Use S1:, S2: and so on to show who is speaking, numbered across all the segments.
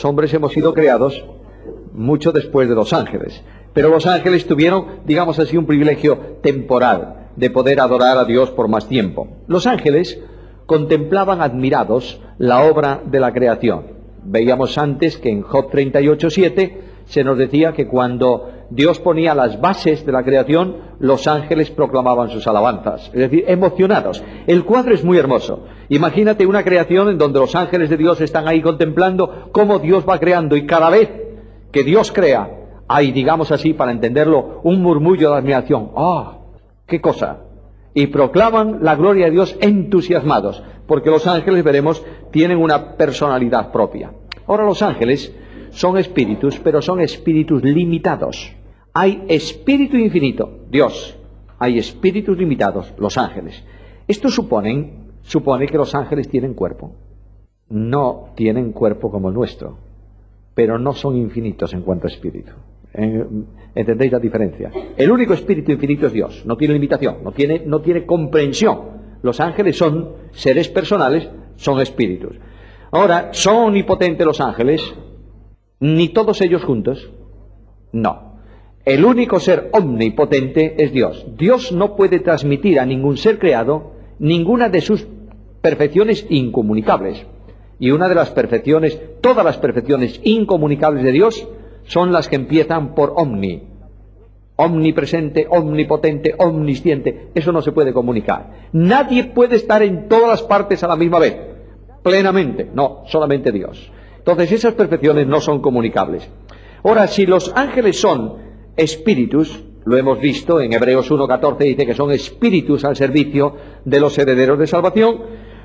S1: Los hombres hemos sido creados mucho después de los ángeles, pero los ángeles tuvieron, digamos así, un privilegio temporal de poder adorar a Dios por más tiempo. Los ángeles contemplaban admirados la obra de la creación. Veíamos antes que en Job 38:7 se nos decía que cuando Dios ponía las bases de la creación, los ángeles proclamaban sus alabanzas, es decir, emocionados. El cuadro es muy hermoso. Imagínate una creación en donde los ángeles de Dios están ahí contemplando cómo Dios va creando, y cada vez que Dios crea, hay, digamos así, para entenderlo, un murmullo de admiración. ¡Ah! ¡Qué cosa! Y proclaman la gloria de Dios entusiasmados, porque los ángeles, veremos, tienen una personalidad propia. Ahora, los ángeles son espíritus, pero son espíritus limitados. Hay espíritu infinito, Dios. Hay espíritus limitados, los ángeles. Esto supone que los ángeles tienen cuerpo. No tienen cuerpo como el nuestro, pero no son infinitos en cuanto a espíritu. ¿Entendéis la diferencia? El único espíritu infinito es Dios. No tiene limitación, no tiene comprensión. Los ángeles son seres personales, son espíritus. Ahora, ¿son omnipotentes los ángeles? Ni todos ellos juntos. No. El único ser omnipotente es Dios. Dios no puede transmitir a ningún ser creado ninguna de sus perfecciones incomunicables. Y una de las perfecciones, todas las perfecciones incomunicables de Dios, son las que empiezan por omni. Omnipresente, omnipotente, omnisciente. Eso no se puede comunicar. Nadie puede estar en todas las partes a la misma vez, plenamente. No, solamente Dios. Entonces esas perfecciones no son comunicables. Ahora, si los ángeles son espíritus, lo hemos visto en Hebreos 1:14, dice que son espíritus al servicio de los herederos de salvación.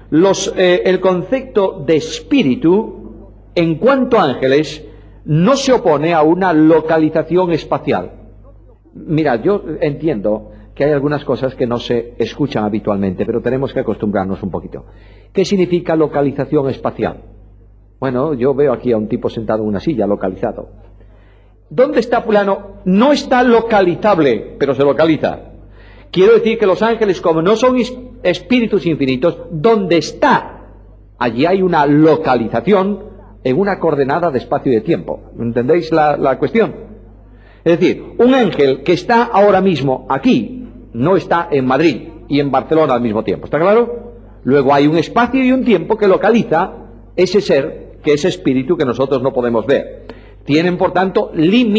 S1: El concepto de espíritu, en cuanto a ángeles, no se opone a una localización espacial. Mirad, yo entiendo que hay algunas cosas que no se escuchan habitualmente, pero tenemos que acostumbrarnos un poquito. ¿Qué significa localización espacial? Bueno, yo veo aquí a un tipo sentado en una silla, localizado. ¿Dónde está fulano? No está localizable, pero se localiza. Quiero decir que los ángeles, como no son espíritus infinitos, donde está, allí hay una localización en una coordenada de espacio y de tiempo. ¿Entendéis la cuestión? Es decir, un ángel que está ahora mismo aquí, no está en Madrid y en Barcelona al mismo tiempo. ¿Está claro? Luego hay un espacio y un tiempo que localiza ese ser, que es espíritu, que nosotros no podemos ver. Tienen, por tanto,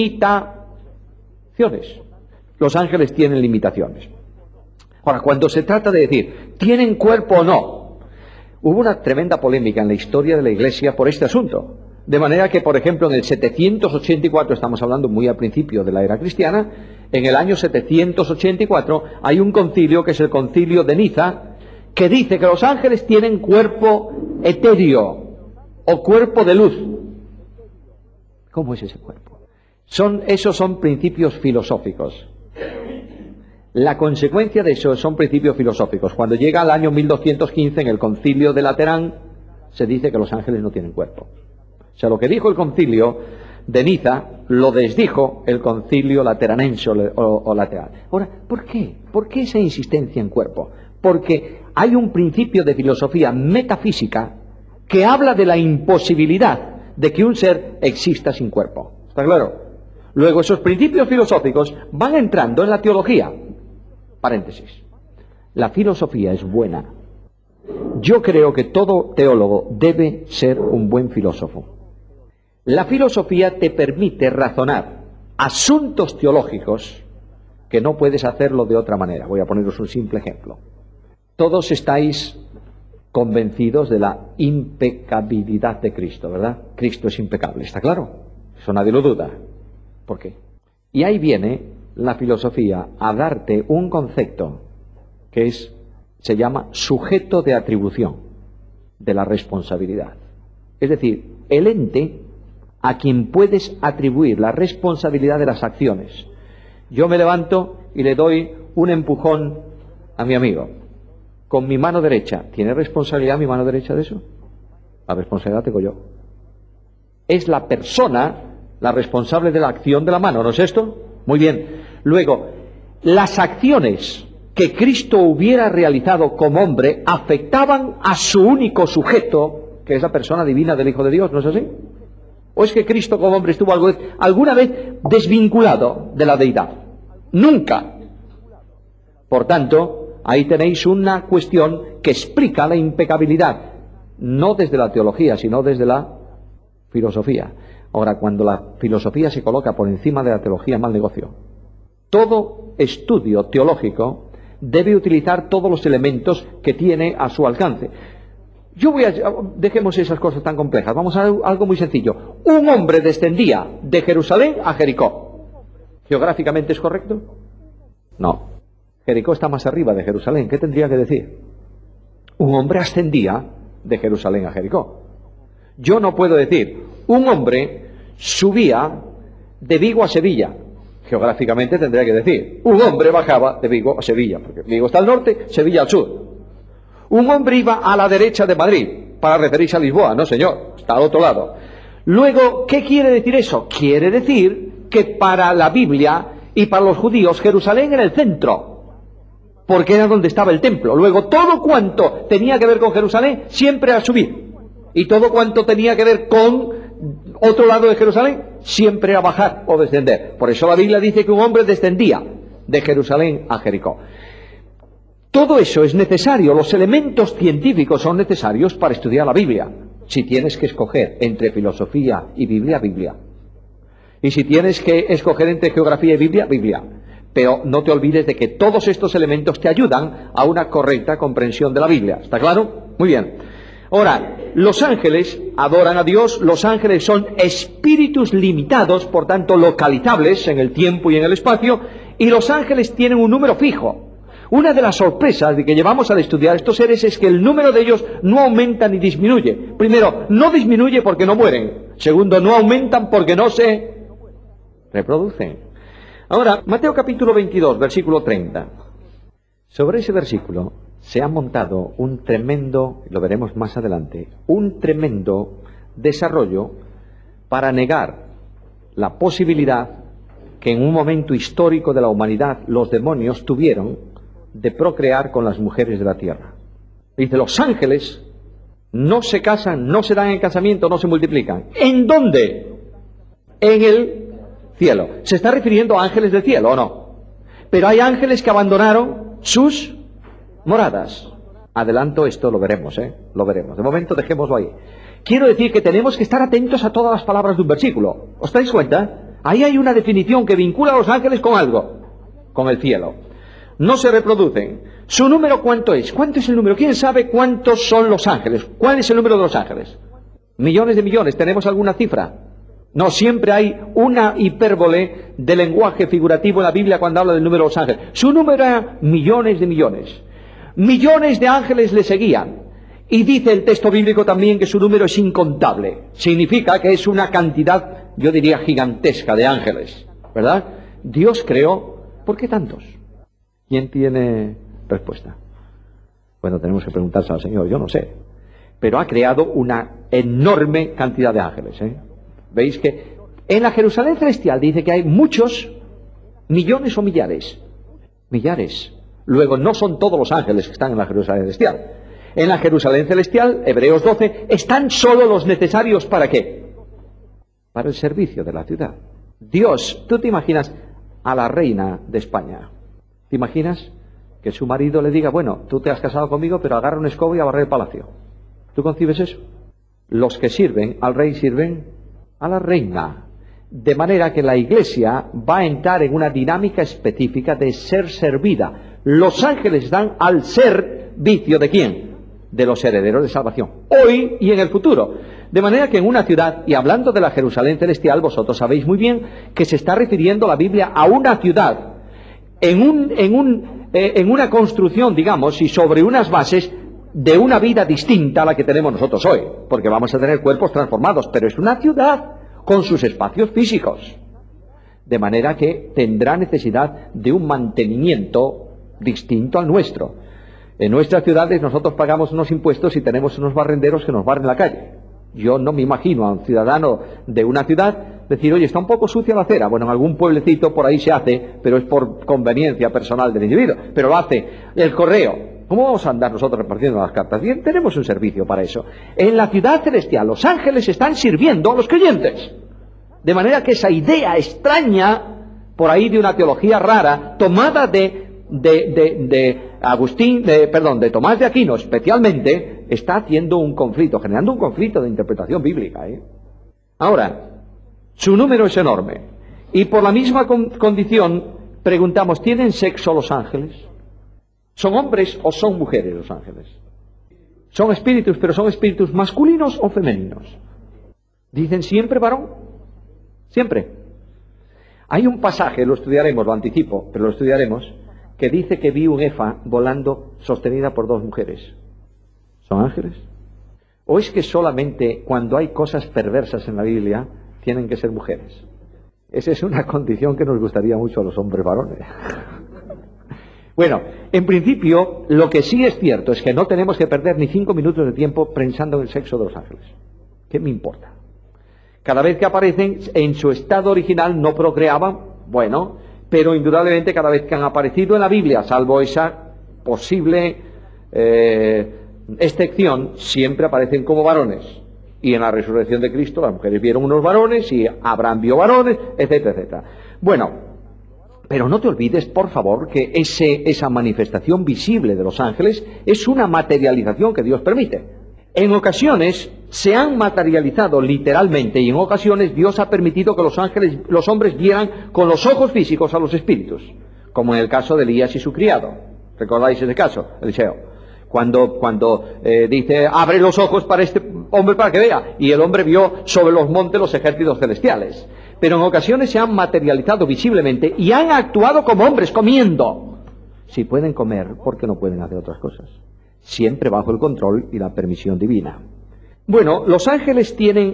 S1: limitaciones. Los ángeles tienen limitaciones. Ahora, cuando se trata de decir, ¿tienen cuerpo o no? Hubo una tremenda polémica en la historia de la Iglesia por este asunto. De manera que, por ejemplo, en el 784, estamos hablando muy al principio de la era cristiana, en el año 784 hay un concilio, que es el concilio de Niza, que dice que los ángeles tienen cuerpo etéreo o cuerpo de luz. ¿Cómo es ese cuerpo? Esos son principios filosóficos. La consecuencia de eso son principios filosóficos. Cuando llega al año 1215, en el concilio de Laterán, se dice que los ángeles no tienen cuerpo. O sea, lo que dijo el concilio de Niza, lo desdijo el concilio lateranense o lateral. Ahora, ¿por qué? ¿Por qué esa insistencia en cuerpo? Porque hay un principio de filosofía metafísica que habla de la imposibilidad de que un ser exista sin cuerpo. ¿Está claro? Luego, esos principios filosóficos van entrando en la teología. Paréntesis. La filosofía es buena. Yo creo que todo teólogo debe ser un buen filósofo. La filosofía te permite razonar asuntos teológicos que no puedes hacerlo de otra manera. Voy a poneros un simple ejemplo. Todos estáis convencidos de la impecabilidad de Cristo, ¿verdad? Cristo es impecable, ¿está claro? Eso nadie lo duda. ¿Por qué? Y ahí viene la filosofía a darte un concepto que se llama sujeto de atribución de la responsabilidad. Es decir, el ente a quien puedes atribuir la responsabilidad de las acciones. Yo me levanto y le doy un empujón a mi amigo con mi mano derecha. ¿Tiene responsabilidad mi mano derecha de eso? La responsabilidad tengo yo. Es la persona la responsable de la acción de la mano, ¿no es esto? Muy bien. Luego, las acciones que Cristo hubiera realizado como hombre afectaban a su único sujeto, que es la persona divina del Hijo de Dios, ¿no es así? ¿O es que Cristo como hombre estuvo alguna vez desvinculado de la deidad? Nunca. Por tanto, ahí tenéis una cuestión que explica la impecabilidad, no desde la teología, sino desde la filosofía. Ahora, cuando la filosofía se coloca por encima de la teología, mal negocio. Todo estudio teológico debe utilizar todos los elementos que tiene a su alcance. Dejemos esas cosas tan complejas, vamos a algo muy sencillo. Un hombre descendía de Jerusalén a Jericó. ¿Geográficamente es correcto? No. Jericó está más arriba de Jerusalén. ¿Qué tendría que decir? Un hombre ascendía de Jerusalén a Jericó. Yo no puedo decir, un hombre subía de Vigo a Sevilla. Geográficamente tendría que decir, un hombre bajaba de Vigo a Sevilla, porque Vigo está al norte, Sevilla al sur. Un hombre iba a la derecha de Madrid, para referirse a Lisboa. No, señor, está al otro lado. Luego, ¿qué quiere decir eso? Quiere decir que para la Biblia y para los judíos, Jerusalén era el centro, porque era donde estaba el templo. Luego, todo cuanto tenía que ver con Jerusalén, siempre era subir. Y todo cuanto tenía que ver con otro lado de Jerusalén, siempre era bajar o descender. Por eso la Biblia dice que un hombre descendía de Jerusalén a Jericó. Todo eso es necesario, los elementos científicos son necesarios para estudiar la Biblia. Si tienes que escoger entre filosofía y Biblia, Biblia. Y si tienes que escoger entre geografía y Biblia, Biblia. Pero no te olvides de que todos estos elementos te ayudan a una correcta comprensión de la Biblia. ¿Está claro? Muy bien. Ahora, los ángeles adoran a Dios, los ángeles son espíritus limitados, por tanto localizables en el tiempo y en el espacio, y los ángeles tienen un número fijo. Una de las sorpresas de que llevamos al estudiar estos seres es que el número de ellos no aumenta ni disminuye. Primero, no disminuye porque no mueren. Segundo, no aumentan porque no se reproducen. Ahora, Mateo capítulo 22, versículo 30. Sobre ese versículo se ha montado un tremendo, lo veremos más adelante, un tremendo desarrollo para negar la posibilidad que en un momento histórico de la humanidad los demonios tuvieron de procrear con las mujeres de la tierra. Dice, los ángeles no se casan, no se dan en casamiento, no se multiplican. ¿En dónde? En el cielo. ¿Se está refiriendo a ángeles del cielo o no? Pero hay ángeles que abandonaron sus moradas. Adelanto esto, lo veremos, lo veremos. De momento dejémoslo ahí. Quiero decir que tenemos que estar atentos a todas las palabras de un versículo. ¿Os dais cuenta? Ahí hay una definición que vincula a los ángeles con algo, con el cielo. No se reproducen. ¿Su número cuánto es? ¿Cuánto es el número? ¿Quién sabe cuántos son los ángeles? ¿Cuál es el número de los ángeles? Millones de millones. ¿Tenemos alguna cifra? No, siempre hay una hipérbole de lenguaje figurativo en la Biblia cuando habla del número de los ángeles. Su número era millones de millones. Millones de ángeles le seguían. Y dice el texto bíblico también que su número es incontable. Significa que es una cantidad, yo diría, gigantesca de ángeles. ¿Verdad? Dios creó, ¿por qué tantos? ¿Quién tiene respuesta? Bueno, tenemos que preguntarse al Señor, yo no sé. Pero ha creado una enorme cantidad de ángeles. Veis que en la Jerusalén celestial dice que hay muchos, millones o millares. Millares. Luego, no son todos los ángeles que están en la Jerusalén celestial. En la Jerusalén celestial, Hebreos 12, están solo los necesarios ¿para qué? Para el servicio de la ciudad. Dios, tú te imaginas a la reina de España. ¿Te imaginas que su marido le diga, bueno, tú te has casado conmigo, pero agarra un escoba y a barrer el palacio? ¿Tú concibes eso? Los que sirven al rey sirven a la reina. De manera que la iglesia va a entrar en una dinámica específica de ser servida. Los ángeles están al servicio ¿de quién? De los herederos de salvación, hoy y en el futuro. De manera que en una ciudad, y hablando de la Jerusalén celestial, vosotros sabéis muy bien que se está refiriendo la Biblia a una ciudad, en una construcción, digamos, y sobre unas bases de una vida distinta a la que tenemos nosotros hoy, porque vamos a tener cuerpos transformados, pero es una ciudad con sus espacios físicos, de manera que tendrá necesidad de un mantenimiento distinto al nuestro. En nuestras ciudades nosotros pagamos unos impuestos y tenemos unos barrenderos que nos barren la calle. Yo no me imagino a un ciudadano de una ciudad decir, oye, está un poco sucia la acera. Bueno, en algún pueblecito por ahí se hace, pero es por conveniencia personal del individuo. Pero lo hace el correo. ¿Cómo vamos a andar nosotros repartiendo las cartas? Bien, tenemos un servicio para eso. En la ciudad celestial los ángeles están sirviendo a los creyentes. De manera que esa idea extraña, por ahí de una teología rara, tomada de Tomás de Aquino especialmente, está haciendo un conflicto, generando un conflicto de interpretación bíblica. Ahora, su número es enorme. Y por la misma condición, preguntamos, ¿tienen sexo los ángeles? ¿Son hombres o son mujeres los ángeles? Son espíritus, pero ¿son espíritus masculinos o femeninos? ¿Dicen siempre varón? Siempre. Hay un pasaje, lo estudiaremos, lo anticipo, pero lo estudiaremos, que dice que vi un efa volando sostenida por dos mujeres. ¿Son ángeles? ¿O es que solamente cuando hay cosas perversas en la Biblia tienen que ser mujeres? Esa es una condición que nos gustaría mucho a los hombres varones. Bueno, en principio, lo que sí es cierto es que no tenemos que perder ni 5 minutos de tiempo pensando en el sexo de los ángeles. ¿Qué me importa? Cada vez que aparecen en su estado original no procreaban, bueno, pero indudablemente cada vez que han aparecido en la Biblia, salvo esa posible excepción, siempre aparecen como varones. Y en la resurrección de Cristo las mujeres vieron unos varones y Abraham vio varones, etcétera, etcétera. Bueno, pero no te olvides, por favor, que esa manifestación visible de los ángeles es una materialización que Dios permite. En ocasiones se han materializado literalmente y en ocasiones Dios ha permitido que los hombres vieran con los ojos físicos a los espíritus, como en el caso de Elías y su criado. ¿Recordáis ese caso, Eliseo? Cuando dice, abre los ojos para este hombre para que vea, y el hombre vio sobre los montes los ejércitos celestiales. Pero en ocasiones se han materializado visiblemente y han actuado como hombres comiendo. Si pueden comer, ¿por qué no pueden hacer otras cosas? Siempre bajo el control y la permisión divina. Bueno, los ángeles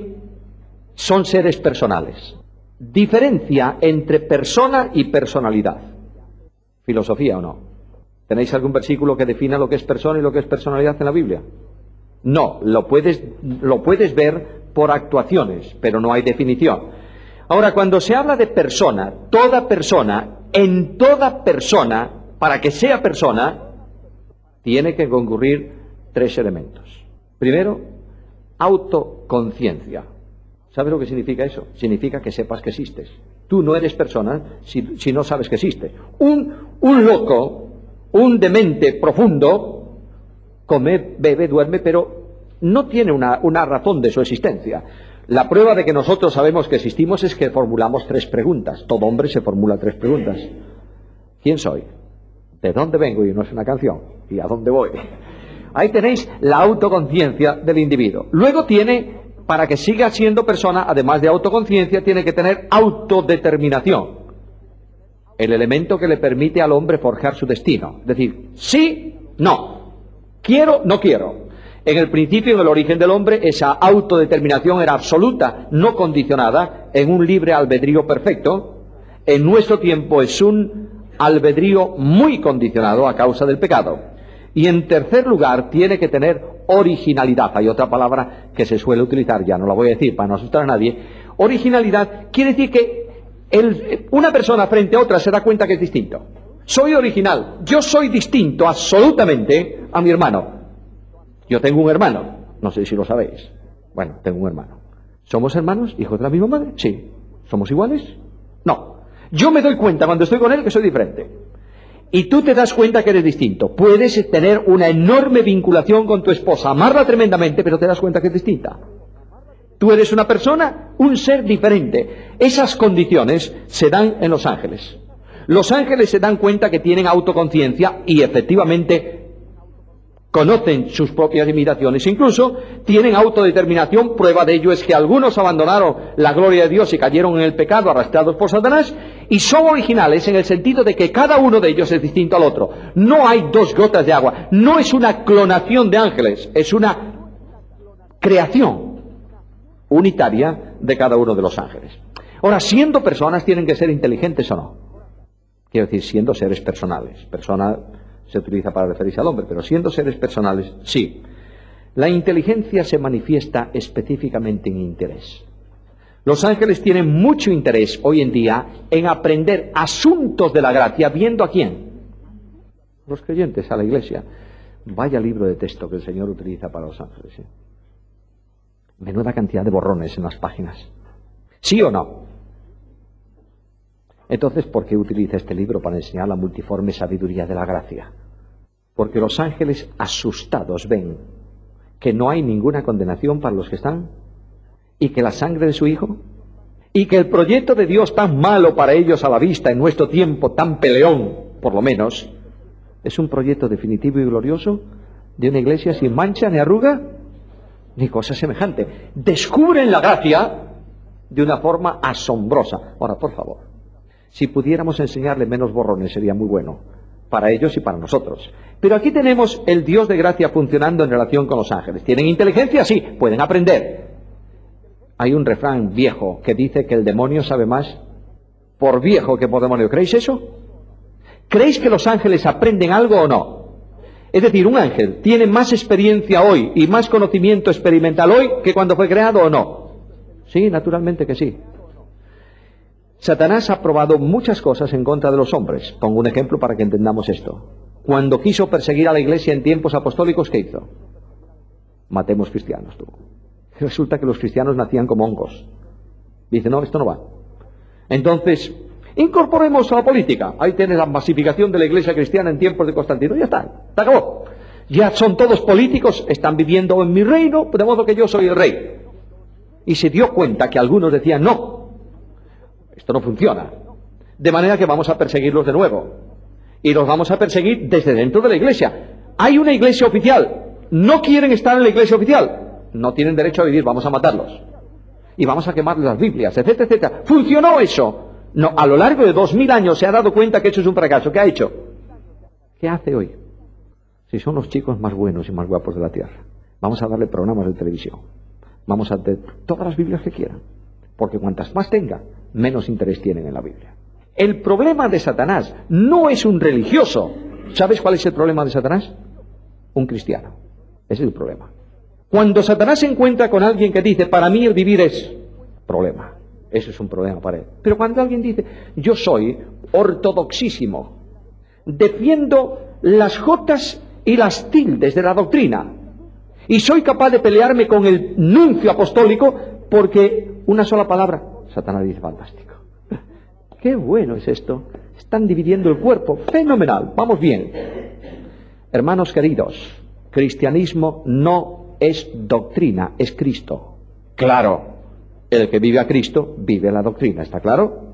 S1: son seres personales. Diferencia entre persona y personalidad. ¿Filosofía o no? ¿Tenéis algún versículo que defina lo que es persona y lo que es personalidad en la Biblia? No, lo puedes ver por actuaciones, pero no hay definición. Ahora, cuando se habla de persona, en toda persona, para que sea persona, tiene que concurrir 3 elementos. Primero, autoconciencia. ¿Sabes lo que significa eso? Significa que sepas que existes. Tú no eres persona si no sabes que existe. Un loco, un demente profundo, come, bebe, duerme, pero no tiene una razón de su existencia. La prueba de que nosotros sabemos que existimos es que formulamos 3 preguntas. Todo hombre se formula 3 preguntas. ¿Quién soy? ¿De dónde vengo? Y no es una canción. ¿Y a dónde voy? Ahí tenéis la autoconciencia del individuo. Luego para que siga siendo persona, además de autoconciencia, tiene que tener autodeterminación. El elemento que le permite al hombre forjar su destino. Es decir, sí, no. Quiero, no quiero. En el principio, en el origen del hombre, esa autodeterminación era absoluta, no condicionada, en un libre albedrío perfecto. En nuestro tiempo es un albedrío muy condicionado a causa del pecado. Y en tercer lugar, tiene que tener originalidad. Hay otra palabra que se suele utilizar, ya no la voy a decir para no asustar a nadie. Originalidad quiere decir que una persona frente a otra se da cuenta que es distinto. Soy original, yo soy distinto absolutamente a mi hermano. Yo tengo un hermano, no sé si lo sabéis. Bueno, tengo un hermano. ¿Somos hermanos, hijos de la misma madre? Sí. ¿Somos iguales? No. Yo me doy cuenta cuando estoy con él que soy diferente. Y tú te das cuenta que eres distinto. Puedes tener una enorme vinculación con tu esposa, amarla tremendamente, pero te das cuenta que es distinta. Tú eres una persona, un ser diferente. Esas condiciones se dan en los ángeles. Los ángeles se dan cuenta que tienen autoconciencia y efectivamente conocen sus propias limitaciones, incluso tienen autodeterminación. Prueba de ello es que algunos abandonaron la gloria de Dios y cayeron en el pecado arrastrados por Satanás, y son originales en el sentido de que cada uno de ellos es distinto al otro. No hay 2 gotas de agua, no es una clonación de ángeles, es una creación unitaria de cada uno de los ángeles. Ahora, siendo personas, ¿tienen que ser inteligentes o no? Quiero decir, siendo seres personales. Persona se utiliza para referirse al hombre, pero siendo seres personales, sí. La inteligencia se manifiesta específicamente en interés. Los ángeles tienen mucho interés hoy en día en aprender asuntos de la gracia, viendo a quién. Los creyentes, a la iglesia. Vaya libro de texto que el Señor utiliza para los ángeles, ¿eh? Menuda cantidad de borrones en las páginas. ¿Sí o no? Entonces, ¿por qué utiliza este libro para enseñar la multiforme sabiduría de la gracia? Porque los ángeles asustados ven que no hay ninguna condenación para los que están, y que la sangre de su Hijo, y que el proyecto de Dios tan malo para ellos a la vista en nuestro tiempo, tan peleón, por lo menos, es un proyecto definitivo y glorioso de una iglesia sin mancha, ni arruga, ni cosa semejante. Descubren la gracia de una forma asombrosa. Ahora, por favor, si pudiéramos enseñarle menos borrones sería muy bueno, para ellos y para nosotros. Pero aquí tenemos el Dios de gracia funcionando en relación con los ángeles. ¿Tienen inteligencia? Sí, pueden aprender. Hay un refrán viejo que dice que el demonio sabe más por viejo que por demonio. ¿Creéis eso? ¿Creéis que los ángeles aprenden algo o no? Es decir, ¿un ángel tiene más experiencia hoy y más conocimiento experimental hoy que cuando fue creado o no? Sí, naturalmente que sí. Satanás ha probado muchas cosas en contra de los hombres. Pongo un ejemplo para que entendamos esto. Cuando quiso perseguir a la iglesia en tiempos apostólicos, ¿qué hizo? Matemos cristianos, tú. Resulta que los cristianos nacían como hongos. Dice, no, esto no va. Entonces, incorporemos a la política. Ahí tienes la masificación de la iglesia cristiana en tiempos de Constantino. Ya está, se acabó. Ya son todos políticos, están viviendo en mi reino, de modo que yo soy el rey. Y se dio cuenta que algunos decían, no, esto no funciona. De manera que vamos a perseguirlos de nuevo. Y los vamos a perseguir desde dentro de la iglesia. Hay una iglesia oficial. No quieren estar en la iglesia oficial. No tienen derecho a vivir, vamos a matarlos. Y vamos a quemarles las Biblias, etcétera, etcétera. ¿Funcionó eso? No, a lo largo de 2000 años se ha dado cuenta que eso es un fracaso. ¿Qué ha hecho? ¿Qué hace hoy? Si son los chicos más buenos y más guapos de la tierra, vamos a darle programas de televisión. Vamos a tener todas las Biblias que quieran. Porque cuantas más tenga, menos interés tienen en la Biblia. El problema de Satanás no es un religioso. ¿Sabes cuál es el problema de Satanás? Un cristiano. Ese es el problema. Cuando Satanás se encuentra con alguien que dice, para mí el vivir es problema. Eso es un problema para él. Pero cuando alguien dice, yo soy ortodoxísimo, defiendo las jotas y las tildes de la doctrina, y soy capaz de pelearme con el nuncio apostólico porque una sola palabra, Satanás dice, fantástico. Qué bueno es esto. Están dividiendo el cuerpo. Fenomenal. Vamos bien. Hermanos queridos, cristianismo no es doctrina, es Cristo. Claro, el que vive a Cristo vive la doctrina, ¿está claro?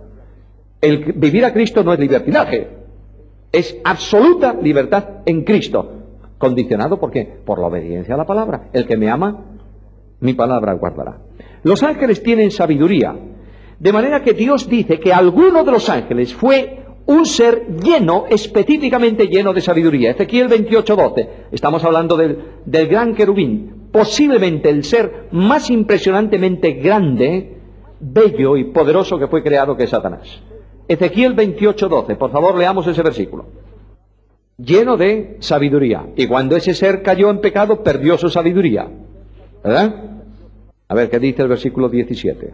S1: El vivir a Cristo no es libertinaje, es absoluta libertad en Cristo. ¿Condicionado por qué? Por la obediencia a la palabra. El que me ama, mi palabra guardará. Los ángeles tienen sabiduría, de manera que Dios dice que alguno de los ángeles fue un ser lleno, específicamente lleno de sabiduría. Ezequiel 28:12, estamos hablando del gran querubín, posiblemente el ser más impresionantemente grande, bello y poderoso que fue creado, que es Satanás. Ezequiel 28:12, por favor leamos ese versículo. Lleno de sabiduría. Y cuando ese ser cayó en pecado, perdió su sabiduría. ¿Verdad? A ver, ¿qué dice el versículo 17?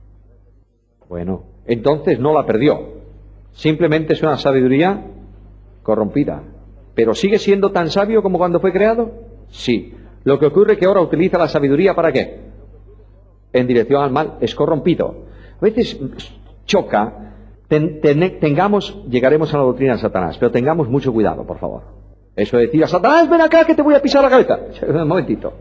S1: Bueno, entonces no la perdió. Simplemente es una sabiduría corrompida. ¿Pero sigue siendo tan sabio como cuando fue creado? Sí. Lo que ocurre es que ahora utiliza la sabiduría ¿para qué? En dirección al mal. Es corrompido. A veces choca. Llegaremos a la doctrina de Satanás, pero tengamos mucho cuidado, por favor. Eso de decir a Satanás, ven acá que te voy a pisar la cabeza. Un momentito.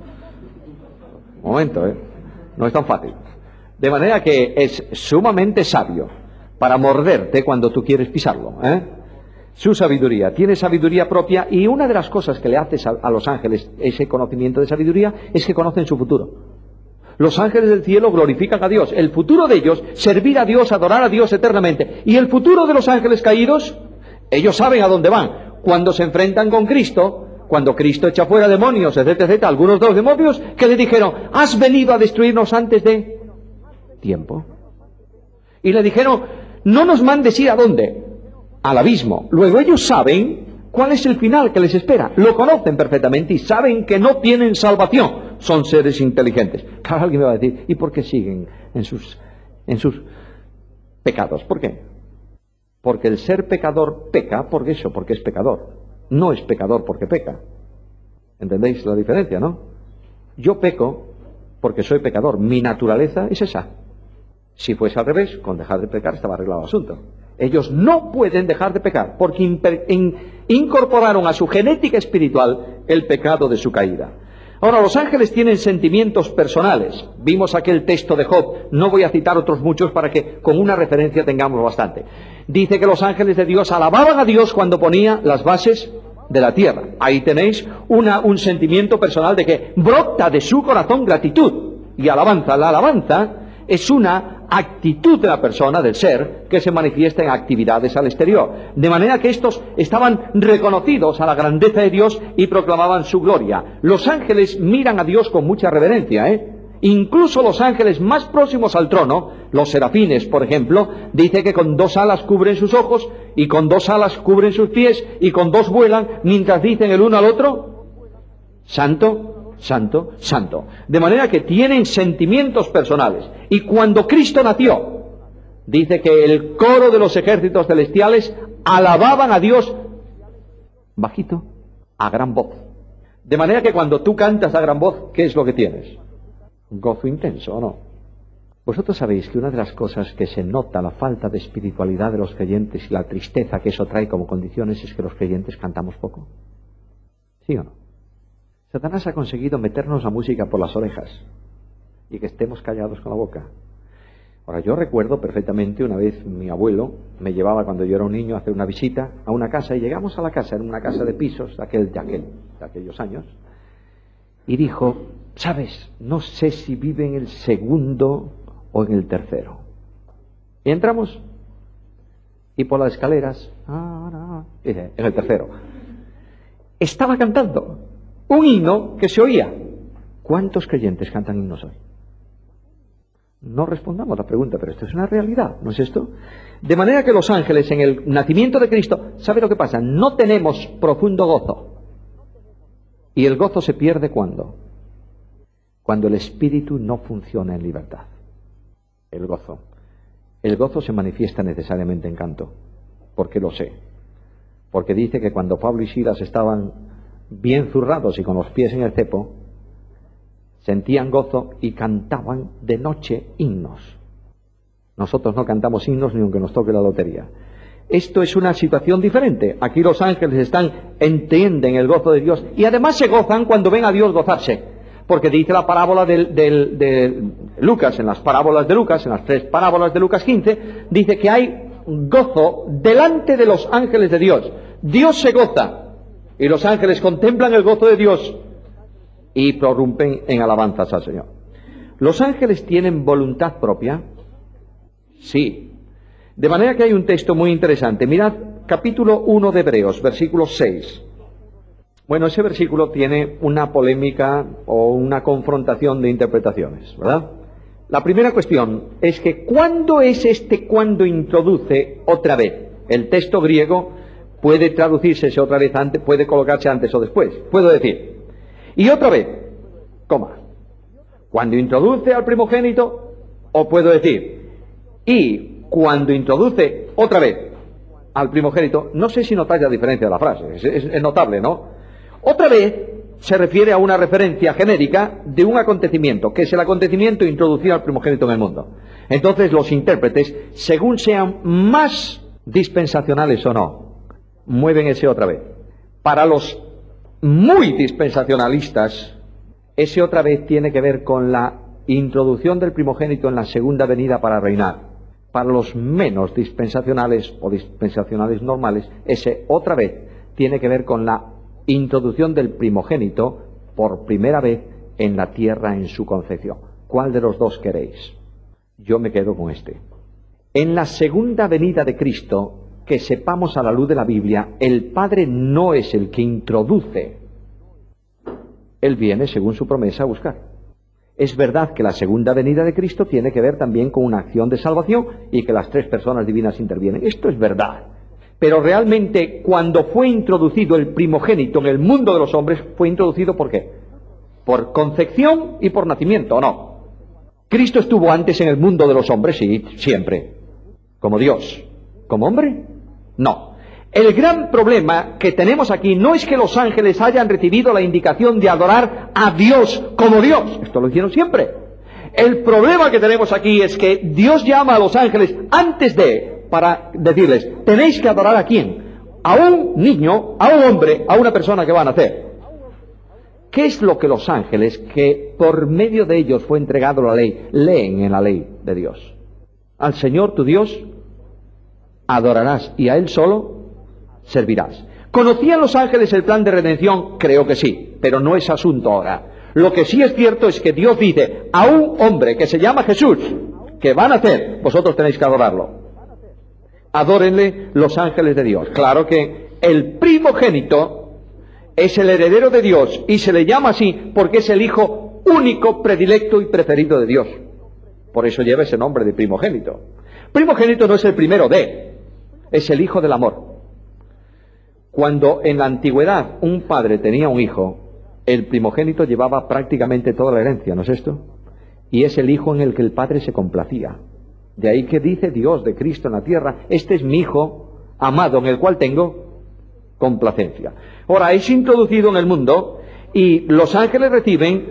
S1: Un momento, no es tan fácil. De manera que es sumamente sabio para morderte cuando tú quieres pisarlo. Su sabiduría, tiene sabiduría propia, y una de las cosas que le haces a los ángeles ese conocimiento de sabiduría es que conocen su futuro. Los ángeles del cielo glorifican a Dios. El futuro de ellos, servir a Dios, adorar a Dios eternamente. Y el futuro de los ángeles caídos, ellos saben a dónde van. Cuando se enfrentan con Cristo, cuando Cristo echa fuera demonios, etcétera, etcétera, algunos de los demonios que le dijeron, has venido a destruirnos antes de tiempo. Y le dijeron, no nos mandes ir a dónde, al abismo. Luego ellos saben cuál es el final que les espera. Lo conocen perfectamente y saben que no tienen salvación. Son seres inteligentes. Claro, alguien me va a decir, ¿y por qué siguen en sus pecados? ¿Por qué? Porque el ser pecador peca porque es pecador. No es pecador porque peca. ¿Entendéis la diferencia, no? Yo peco porque soy pecador. Mi naturaleza es esa. Si fuese al revés, con dejar de pecar estaba arreglado el asunto. Ellos no pueden dejar de pecar porque incorporaron a su genética espiritual el pecado de su caída. Ahora, los ángeles tienen sentimientos personales. Vimos aquel texto de Job. No voy a citar otros muchos para que con una referencia tengamos bastante. Dice que los ángeles de Dios alababan a Dios cuando ponía las bases de la tierra. Ahí tenéis un sentimiento personal de que brota de su corazón gratitud y alabanza. La alabanza es una actitud de la persona, del ser, que se manifiesta en actividades al exterior. De manera que estos estaban reconocidos a la grandeza de Dios y proclamaban su gloria. Los ángeles miran a Dios con mucha reverencia, Incluso los ángeles más próximos al trono, los serafines, por ejemplo, dice que con 2 alas cubren sus ojos, y con 2 alas cubren sus pies, y con 2 vuelan, mientras dicen el uno al otro, Santo, Santo, Santo. De manera que tienen sentimientos personales. Y cuando Cristo nació, dice que el coro de los ejércitos celestiales alababan a Dios bajito, a gran voz. De manera que cuando tú cantas a gran voz, ¿qué es lo que tienes? Un gozo intenso, ¿o no? Vosotros sabéis que una de las cosas que se nota la falta de espiritualidad de los creyentes y la tristeza que eso trae como condiciones es que los creyentes cantamos poco. ¿Sí o no? Satanás ha conseguido meternos la música por las orejas y que estemos callados con la boca. Ahora, yo recuerdo perfectamente una vez mi abuelo me llevaba cuando yo era un niño a hacer una visita a una casa y llegamos a la casa, era una casa de pisos de aquellos años, y dijo, ¿sabes? No sé si vive en el segundo o en el tercero. Y entramos y por las escaleras, en el tercero. Estaba cantando un himno que se oía. ¿Cuántos creyentes cantan himnos hoy? No respondamos la pregunta, pero esto es una realidad, ¿no es esto? De manera que los ángeles en el nacimiento de Cristo, ¿sabe lo que pasa? No tenemos profundo gozo. Y el gozo se pierde ¿cuándo? Cuando el espíritu no funciona en libertad. El gozo se manifiesta necesariamente en canto. ¿Por qué lo sé? Porque dice que cuando Pablo y Silas estaban bien zurrados y con los pies en el cepo, sentían gozo y cantaban de noche himnos. Nosotros no cantamos himnos ni aunque nos toque la lotería. Esto es una situación diferente. Aquí los ángeles entienden el gozo de Dios y además se gozan cuando ven a Dios gozarse. Porque dice la parábola de Lucas, en las parábolas de Lucas, en las 3 parábolas de Lucas 15, dice que hay gozo delante de los ángeles de Dios. Dios se goza y los ángeles contemplan el gozo de Dios y prorrumpen en alabanzas al Señor. ¿Los ángeles tienen voluntad propia? Sí. De manera que hay un texto muy interesante. Mirad capítulo 1 de Hebreos, versículo 6. Bueno, ese versículo tiene una polémica o una confrontación de interpretaciones, ¿verdad? La primera cuestión es que ¿cuándo es cuando introduce otra vez? El texto griego puede traducirse ese otra vez antes, puede colocarse antes o después. Puedo decir, y otra vez, coma, cuando introduce al primogénito, o puedo decir, y cuando introduce otra vez al primogénito, no sé si notáis la diferencia de la frase, es notable, ¿no? Otra vez se refiere a una referencia genérica de un acontecimiento, que es el acontecimiento de introducir al primogénito en el mundo. Entonces los intérpretes, según sean más dispensacionales o no, mueven ese otra vez. Para los muy dispensacionalistas, ese otra vez tiene que ver con la introducción del primogénito en la segunda venida para reinar. Para los menos dispensacionales o dispensacionales normales, ese otra vez tiene que ver con la introducción del primogénito por primera vez en la tierra en su concepción. ¿Cuál de los dos queréis? Yo me quedo con este. En la segunda venida de Cristo, que sepamos a la luz de la Biblia, el Padre no es el que introduce. Él viene, según su promesa, a buscar. Es verdad que la segunda venida de Cristo tiene que ver también con una acción de salvación y que las 3 personas divinas intervienen. Esto es verdad. Pero realmente cuando fue introducido el primogénito en el mundo de los hombres, fue introducido ¿por qué? Por concepción y por nacimiento, ¿o no? ¿Cristo estuvo antes en el mundo de los hombres? Sí, siempre. ¿Como Dios? ¿Como hombre? No. El gran problema que tenemos aquí no es que los ángeles hayan recibido la indicación de adorar a Dios como Dios. Esto lo hicieron siempre. El problema que tenemos aquí es que Dios llama a los ángeles para decirles, tenéis que adorar ¿a quién? A un niño, a un hombre, a una persona que va a nacer. ¿Qué es lo que los ángeles, que por medio de ellos fue entregado la ley, leen en la ley de Dios? Al Señor tu Dios adorarás y a Él solo servirás. ¿Conocían los ángeles el plan de redención? Creo que sí, pero no es asunto ahora. Lo que sí es cierto es que Dios dice a un hombre que se llama Jesús, que va a nacer, vosotros tenéis que adorarlo. Adórenle los ángeles de Dios. Claro que el primogénito es el heredero de Dios y se le llama así porque es el hijo único, predilecto y preferido de Dios. Por eso lleva ese nombre de primogénito. Primogénito no es el primero es el hijo del amor. Cuando en la antigüedad un padre tenía un hijo, el primogénito llevaba prácticamente toda la herencia, ¿no es esto? Y es el hijo en el que el padre se complacía. De ahí que dice Dios de Cristo en la tierra, este es mi hijo amado en el cual tengo complacencia. Ahora, es introducido en el mundo y los ángeles reciben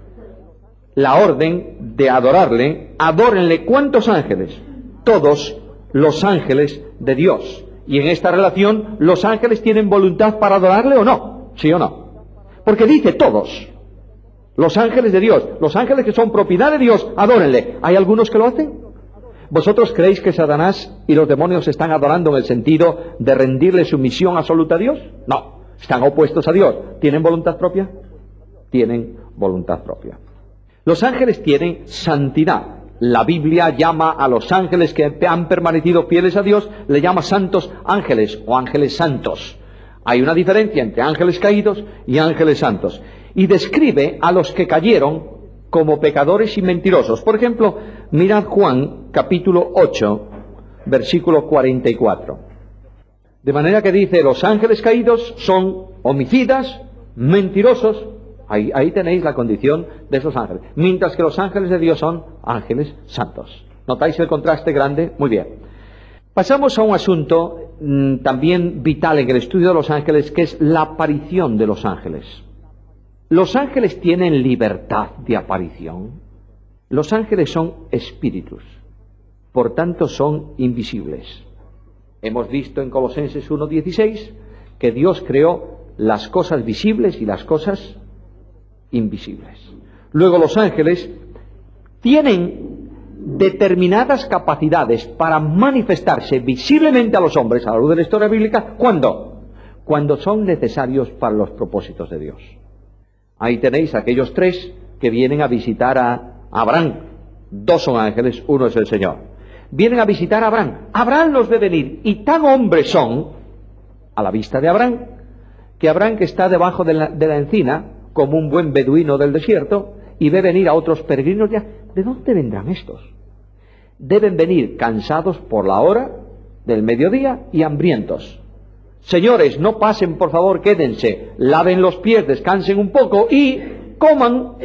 S1: la orden de adorarle. Adórenle. ¿Cuántos ángeles? Todos los ángeles de Dios. Y en esta relación, ¿los ángeles tienen voluntad para adorarle o no? ¿Sí o no? Porque dice todos. Los ángeles de Dios, los ángeles que son propiedad de Dios, adórenle. ¿Hay algunos que lo hacen? ¿Vosotros creéis que Satanás y los demonios están adorando en el sentido de rendirle sumisión absoluta a Dios? No, están opuestos a Dios. ¿Tienen voluntad propia? Tienen voluntad propia. Los ángeles tienen santidad. La Biblia llama a los ángeles que han permanecido fieles a Dios, le llama santos ángeles o ángeles santos. Hay una diferencia entre ángeles caídos y ángeles santos. Y describe a los que cayeron como pecadores y mentirosos. Por ejemplo, mirad Juan capítulo 8, versículo 44. De manera que dice, los ángeles caídos son homicidas, mentirosos. Ahí tenéis la condición de esos ángeles. Mientras que los ángeles de Dios son ángeles santos. ¿Notáis el contraste grande? Muy bien. Pasamos a un asunto también vital en el estudio de los ángeles, que es la aparición de los ángeles. ¿Los ángeles tienen libertad de aparición? Los ángeles son espíritus, por tanto son invisibles. Hemos visto en Colosenses 1:16 que Dios creó las cosas visibles y las cosas invisibles. Luego los ángeles tienen determinadas capacidades para manifestarse visiblemente a los hombres a la luz de la historia bíblica. ¿Cuándo? Cuando son necesarios para los propósitos de Dios. Ahí tenéis aquellos tres que vienen a visitar a Abraham. Dos son ángeles, uno es el Señor. Vienen a visitar a Abraham. Abraham los ve venir y tan hombres son a la vista de Abraham, que Abraham, que está debajo de la encina como un buen beduino del desierto, y ve venir a otros peregrinos ya. ¿De dónde vendrán estos? Deben venir cansados por la hora del mediodía y hambrientos. Señores, no pasen, por favor, quédense, laven los pies, descansen un poco y coman.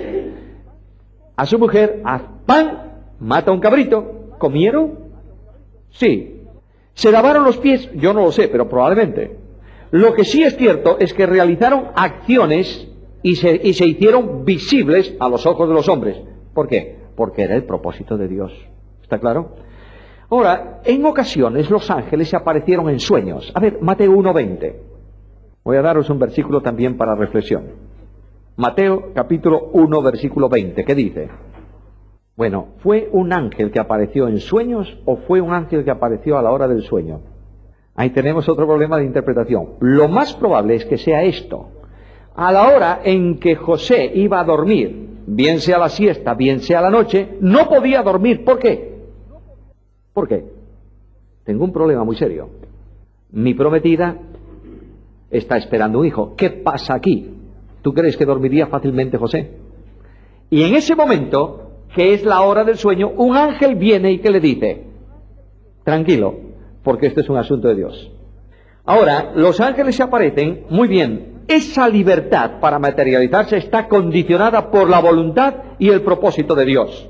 S1: A su mujer, haz pan, mata un cabrito. ¿Comieron? Sí. ¿Se lavaron los pies? Yo no lo sé, pero probablemente. Lo que sí es cierto es que realizaron acciones y se hicieron visibles a los ojos de los hombres. ¿Por qué? Porque era el propósito de Dios. ¿Está claro? Ahora, en ocasiones los ángeles se aparecieron en sueños. A ver, Mateo 1:20. Voy a daros un versículo también para reflexión. Mateo capítulo 1, versículo 20. ¿Qué dice? Bueno, ¿fue un ángel que apareció en sueños o fue un ángel que apareció a la hora del sueño? Ahí tenemos otro problema de interpretación. Lo más probable es que sea esto. A la hora en que José iba a dormir, bien sea la siesta, bien sea la noche, no podía dormir. ¿Por qué? ¿Por qué? Tengo un problema muy serio. Mi prometida está esperando un hijo. ¿Qué pasa aquí? ¿Tú crees que dormiría fácilmente José? Y en ese momento, que es la hora del sueño, un ángel viene y que le dice, tranquilo, porque este es un asunto de Dios. Ahora, los ángeles se aparecen, muy bien. Esa libertad para materializarse está condicionada por la voluntad y el propósito de Dios.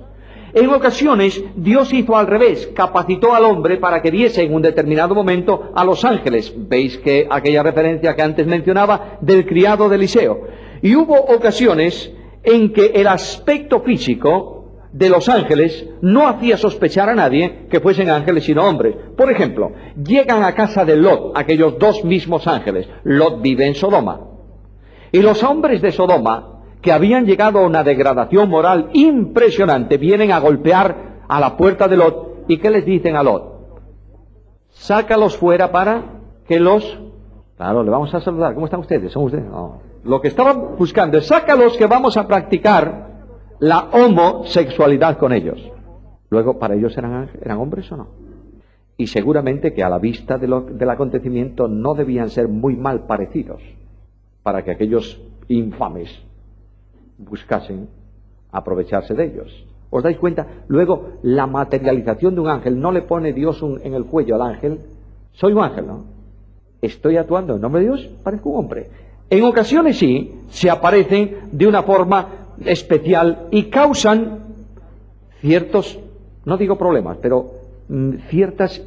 S1: En ocasiones, Dios hizo al revés, capacitó al hombre para que diese en un determinado momento a los ángeles. Veis que aquella referencia que antes mencionaba del criado de Eliseo. Y hubo ocasiones en que el aspecto físico de los ángeles no hacía sospechar a nadie que fuesen ángeles sino hombres. Por ejemplo, llegan a casa de Lot, aquellos dos mismos ángeles. Lot vive en Sodoma. Y los hombres de Sodoma, que habían llegado a una degradación moral impresionante, vienen a golpear a la puerta de Lot. ¿Y qué les dicen a Lot? Sácalos fuera para que los... Claro, le vamos a saludar. ¿Cómo están ustedes? ¿Son ustedes? No. Lo que estaban buscando es sácalos que vamos a practicar la homosexualidad con ellos. Luego, ¿para ellos eran hombres o no? Y seguramente que a la vista del acontecimiento no debían ser muy mal parecidos para que aquellos infames buscasen aprovecharse de ellos. ¿Os dais cuenta? Luego, la materialización de un ángel no le pone Dios en el cuello al ángel. Soy un ángel, ¿no? Estoy actuando en nombre de Dios, parezco un hombre. En ocasiones sí, se aparecen de una forma especial y causan ciertos, no digo problemas, pero ciertas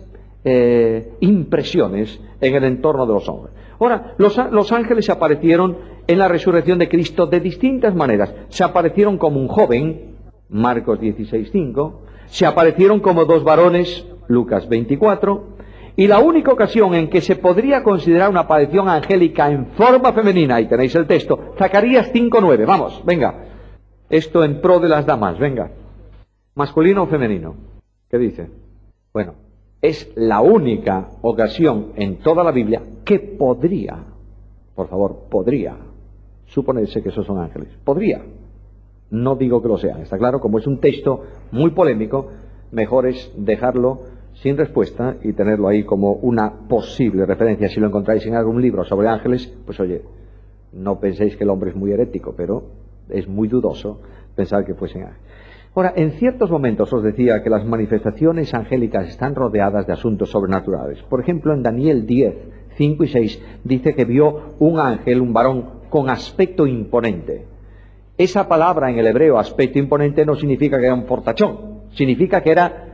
S1: impresiones en el entorno de los hombres. Ahora, los ángeles aparecieron en la resurrección de Cristo de distintas maneras. Se aparecieron como un joven, Marcos 16:5, se aparecieron como dos varones, Lucas 24, y la única ocasión en que se podría considerar una aparición angélica en forma femenina, ahí tenéis el texto, Zacarías 5:9, vamos, venga, esto en pro de las damas, venga, masculino o femenino, ¿qué dice? Bueno, es la única ocasión en toda la Biblia que podría, por favor, podría suponerse que esos son ángeles. Podría. No digo que lo sean, está claro, como es un texto muy polémico, mejor es dejarlo sin respuesta y tenerlo ahí como una posible referencia. Si lo encontráis en algún libro sobre ángeles, pues oye, no penséis que el hombre es muy herético, pero es muy dudoso pensar que fuesen ángeles. Ahora, en ciertos momentos os decía que las manifestaciones angélicas están rodeadas de asuntos sobrenaturales. Por ejemplo, en Daniel 10, 5 y 6, dice que vio un ángel, un varón, con aspecto imponente. Esa palabra en el hebreo, aspecto imponente, no significa que era un portachón. Significa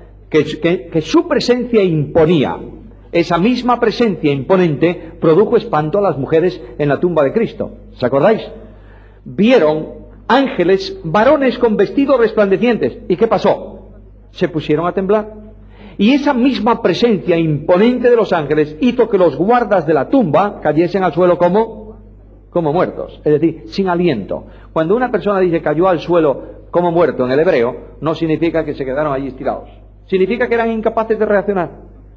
S1: que su presencia imponía. Esa misma presencia imponente produjo espanto a las mujeres en la tumba de Cristo. ¿Os acordáis? Vieron ángeles, varones con vestidos resplandecientes. ¿Y qué pasó? Se pusieron a temblar. Y esa misma presencia imponente de los ángeles hizo que los guardas de la tumba cayesen al suelo como muertos, es decir, sin aliento. Cuando una persona dice cayó al suelo como muerto en el hebreo, no significa que se quedaron allí estirados. Significa que eran incapaces de reaccionar.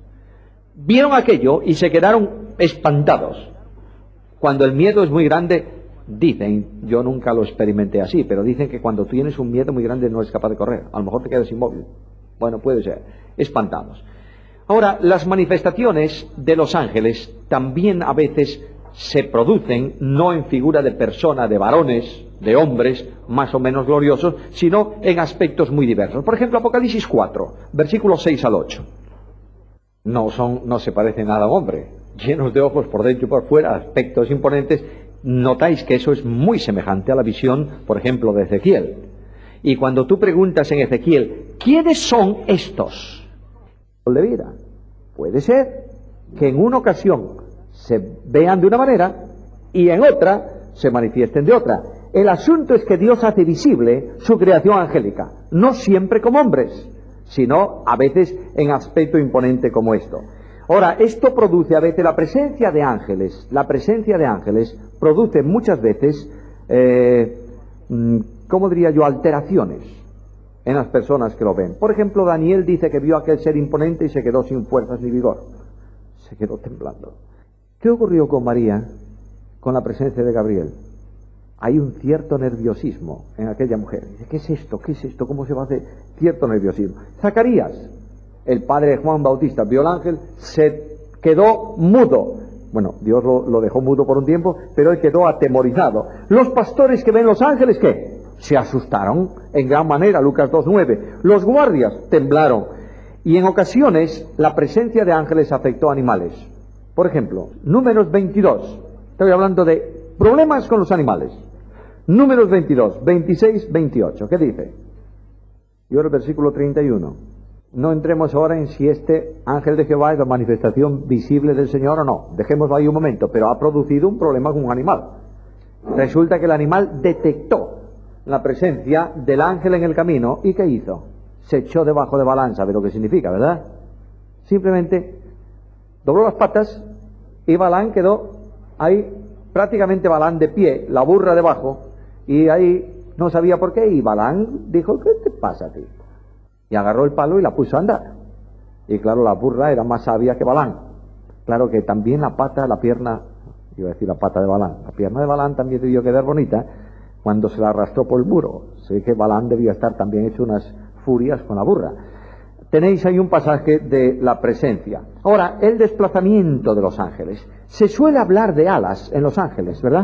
S1: Vieron aquello y se quedaron espantados. Cuando el miedo es muy grande, dicen, yo nunca lo experimenté así, pero dicen que cuando tienes un miedo muy grande no eres capaz de correr. A lo mejor te quedas inmóvil. Bueno, puede ser. Espantados. Ahora, las manifestaciones de los ángeles también a veces se producen no en figura de persona, de varones, de hombres más o menos gloriosos, sino en aspectos muy diversos. Por ejemplo, Apocalipsis 4, versículos 6 al 8. No se parece nada a un hombre, llenos de ojos por dentro y por fuera, aspectos imponentes. Notáis que eso es muy semejante a la visión, por ejemplo, de Ezequiel. Y cuando tú preguntas en Ezequiel, ¿quiénes son estos? De vida. Puede ser que en una ocasión se vean de una manera y en otra se manifiesten de otra. El asunto es que Dios hace visible su creación angélica, no siempre como hombres, sino a veces en aspecto imponente como esto. Ahora, esto produce a veces la presencia de ángeles. La presencia de ángeles produce muchas veces, ¿cómo diría yo?, alteraciones en las personas que lo ven. Por ejemplo, Daniel dice que vio a aquel ser imponente y se quedó sin fuerzas ni vigor. Se quedó temblando. ¿Qué ocurrió con María, con la presencia de Gabriel? Hay un cierto nerviosismo en aquella mujer. Dice, ¿qué es esto? ¿Qué es esto? ¿Cómo se va a hacer? Cierto nerviosismo. Zacarías, el padre de Juan Bautista, vio al ángel, se quedó mudo. Bueno, Dios lo dejó mudo por un tiempo, pero él quedó atemorizado. Los pastores que ven los ángeles, ¿qué? Se asustaron en gran manera, Lucas 2:9. Los guardias temblaron. Y en ocasiones la presencia de ángeles afectó a animales. Por ejemplo, Números 22. Estoy hablando de problemas con los animales. Números 22, 26, 28. ¿Qué dice? Y ahora el versículo 31. No entremos ahora en si este ángel de Jehová es la manifestación visible del Señor o no. Dejémoslo ahí un momento, pero ha producido un problema con un animal. Resulta que el animal detectó la presencia del ángel en el camino, ¿y qué hizo? Se echó debajo de Balaam. ¿Sabe lo que significa, verdad? Simplemente dobló las patas y Balaam quedó ahí, prácticamente Balaam de pie, la burra debajo, y ahí no sabía por qué, y Balaam dijo, ¿qué te pasa a ti? Y agarró el palo y la puso a andar. Y claro, la burra era más sabia que Balaam. Claro que también la pata, la pierna, iba a decir la pata de Balaam, la pierna de Balaam también debió quedar bonita cuando se la arrastró por el muro. Sé que Balaam debía estar también hecho unas furias con la burra. Tenéis ahí un pasaje de la presencia. Ahora, el desplazamiento de los ángeles. Se suele hablar de alas en los ángeles, ¿verdad?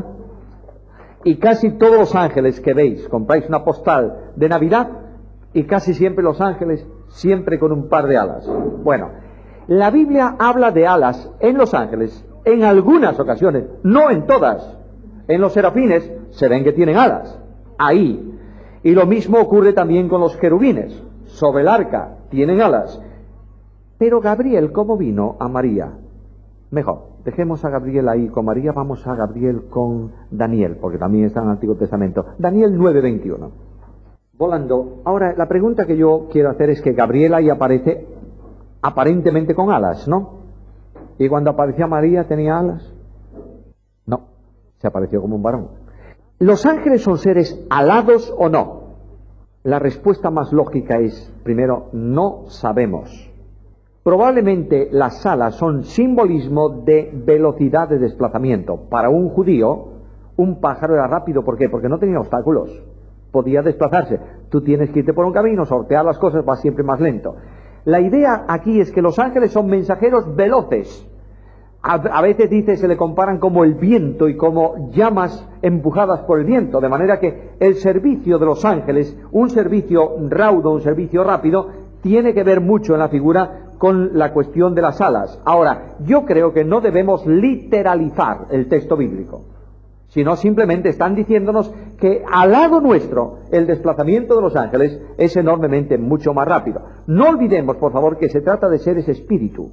S1: Y casi todos los ángeles que veis, compráis una postal de Navidad, y casi siempre los ángeles, siempre con un par de alas. Bueno, la Biblia habla de alas en los ángeles en algunas ocasiones, no en todas. En los serafines se ven que tienen alas, ahí. Y lo mismo ocurre también con los querubines. Sobre el arca tienen alas. Pero Gabriel, ¿cómo vino a María? Mejor, dejemos a Gabriel ahí con María, vamos a Gabriel con Daniel, porque también está en el Antiguo Testamento. Daniel 9:21. Volando. Ahora, la pregunta que yo quiero hacer es que Gabriel ahí aparece aparentemente con alas, ¿no? Y cuando apareció María, ¿tenía alas? No, se apareció como un varón. ¿Los ángeles son seres alados o no? La respuesta más lógica es, primero, no sabemos. Probablemente las alas son simbolismo de velocidad de desplazamiento. Para un judío, un pájaro era rápido. ¿Por qué? Porque no tenía obstáculos. Podía desplazarse. Tú tienes que irte por un camino, sortear las cosas, va siempre más lento. La idea aquí es que los ángeles son mensajeros veloces. A veces dice, se le comparan como el viento y como llamas empujadas por el viento, de manera que el servicio de los ángeles, un servicio raudo, un servicio rápido, tiene que ver mucho en la figura con la cuestión de las alas. Ahora, yo creo que no debemos literalizar el texto bíblico, sino simplemente están diciéndonos que al lado nuestro el desplazamiento de los ángeles es enormemente mucho más rápido. No olvidemos, por favor, que se trata de seres espíritu,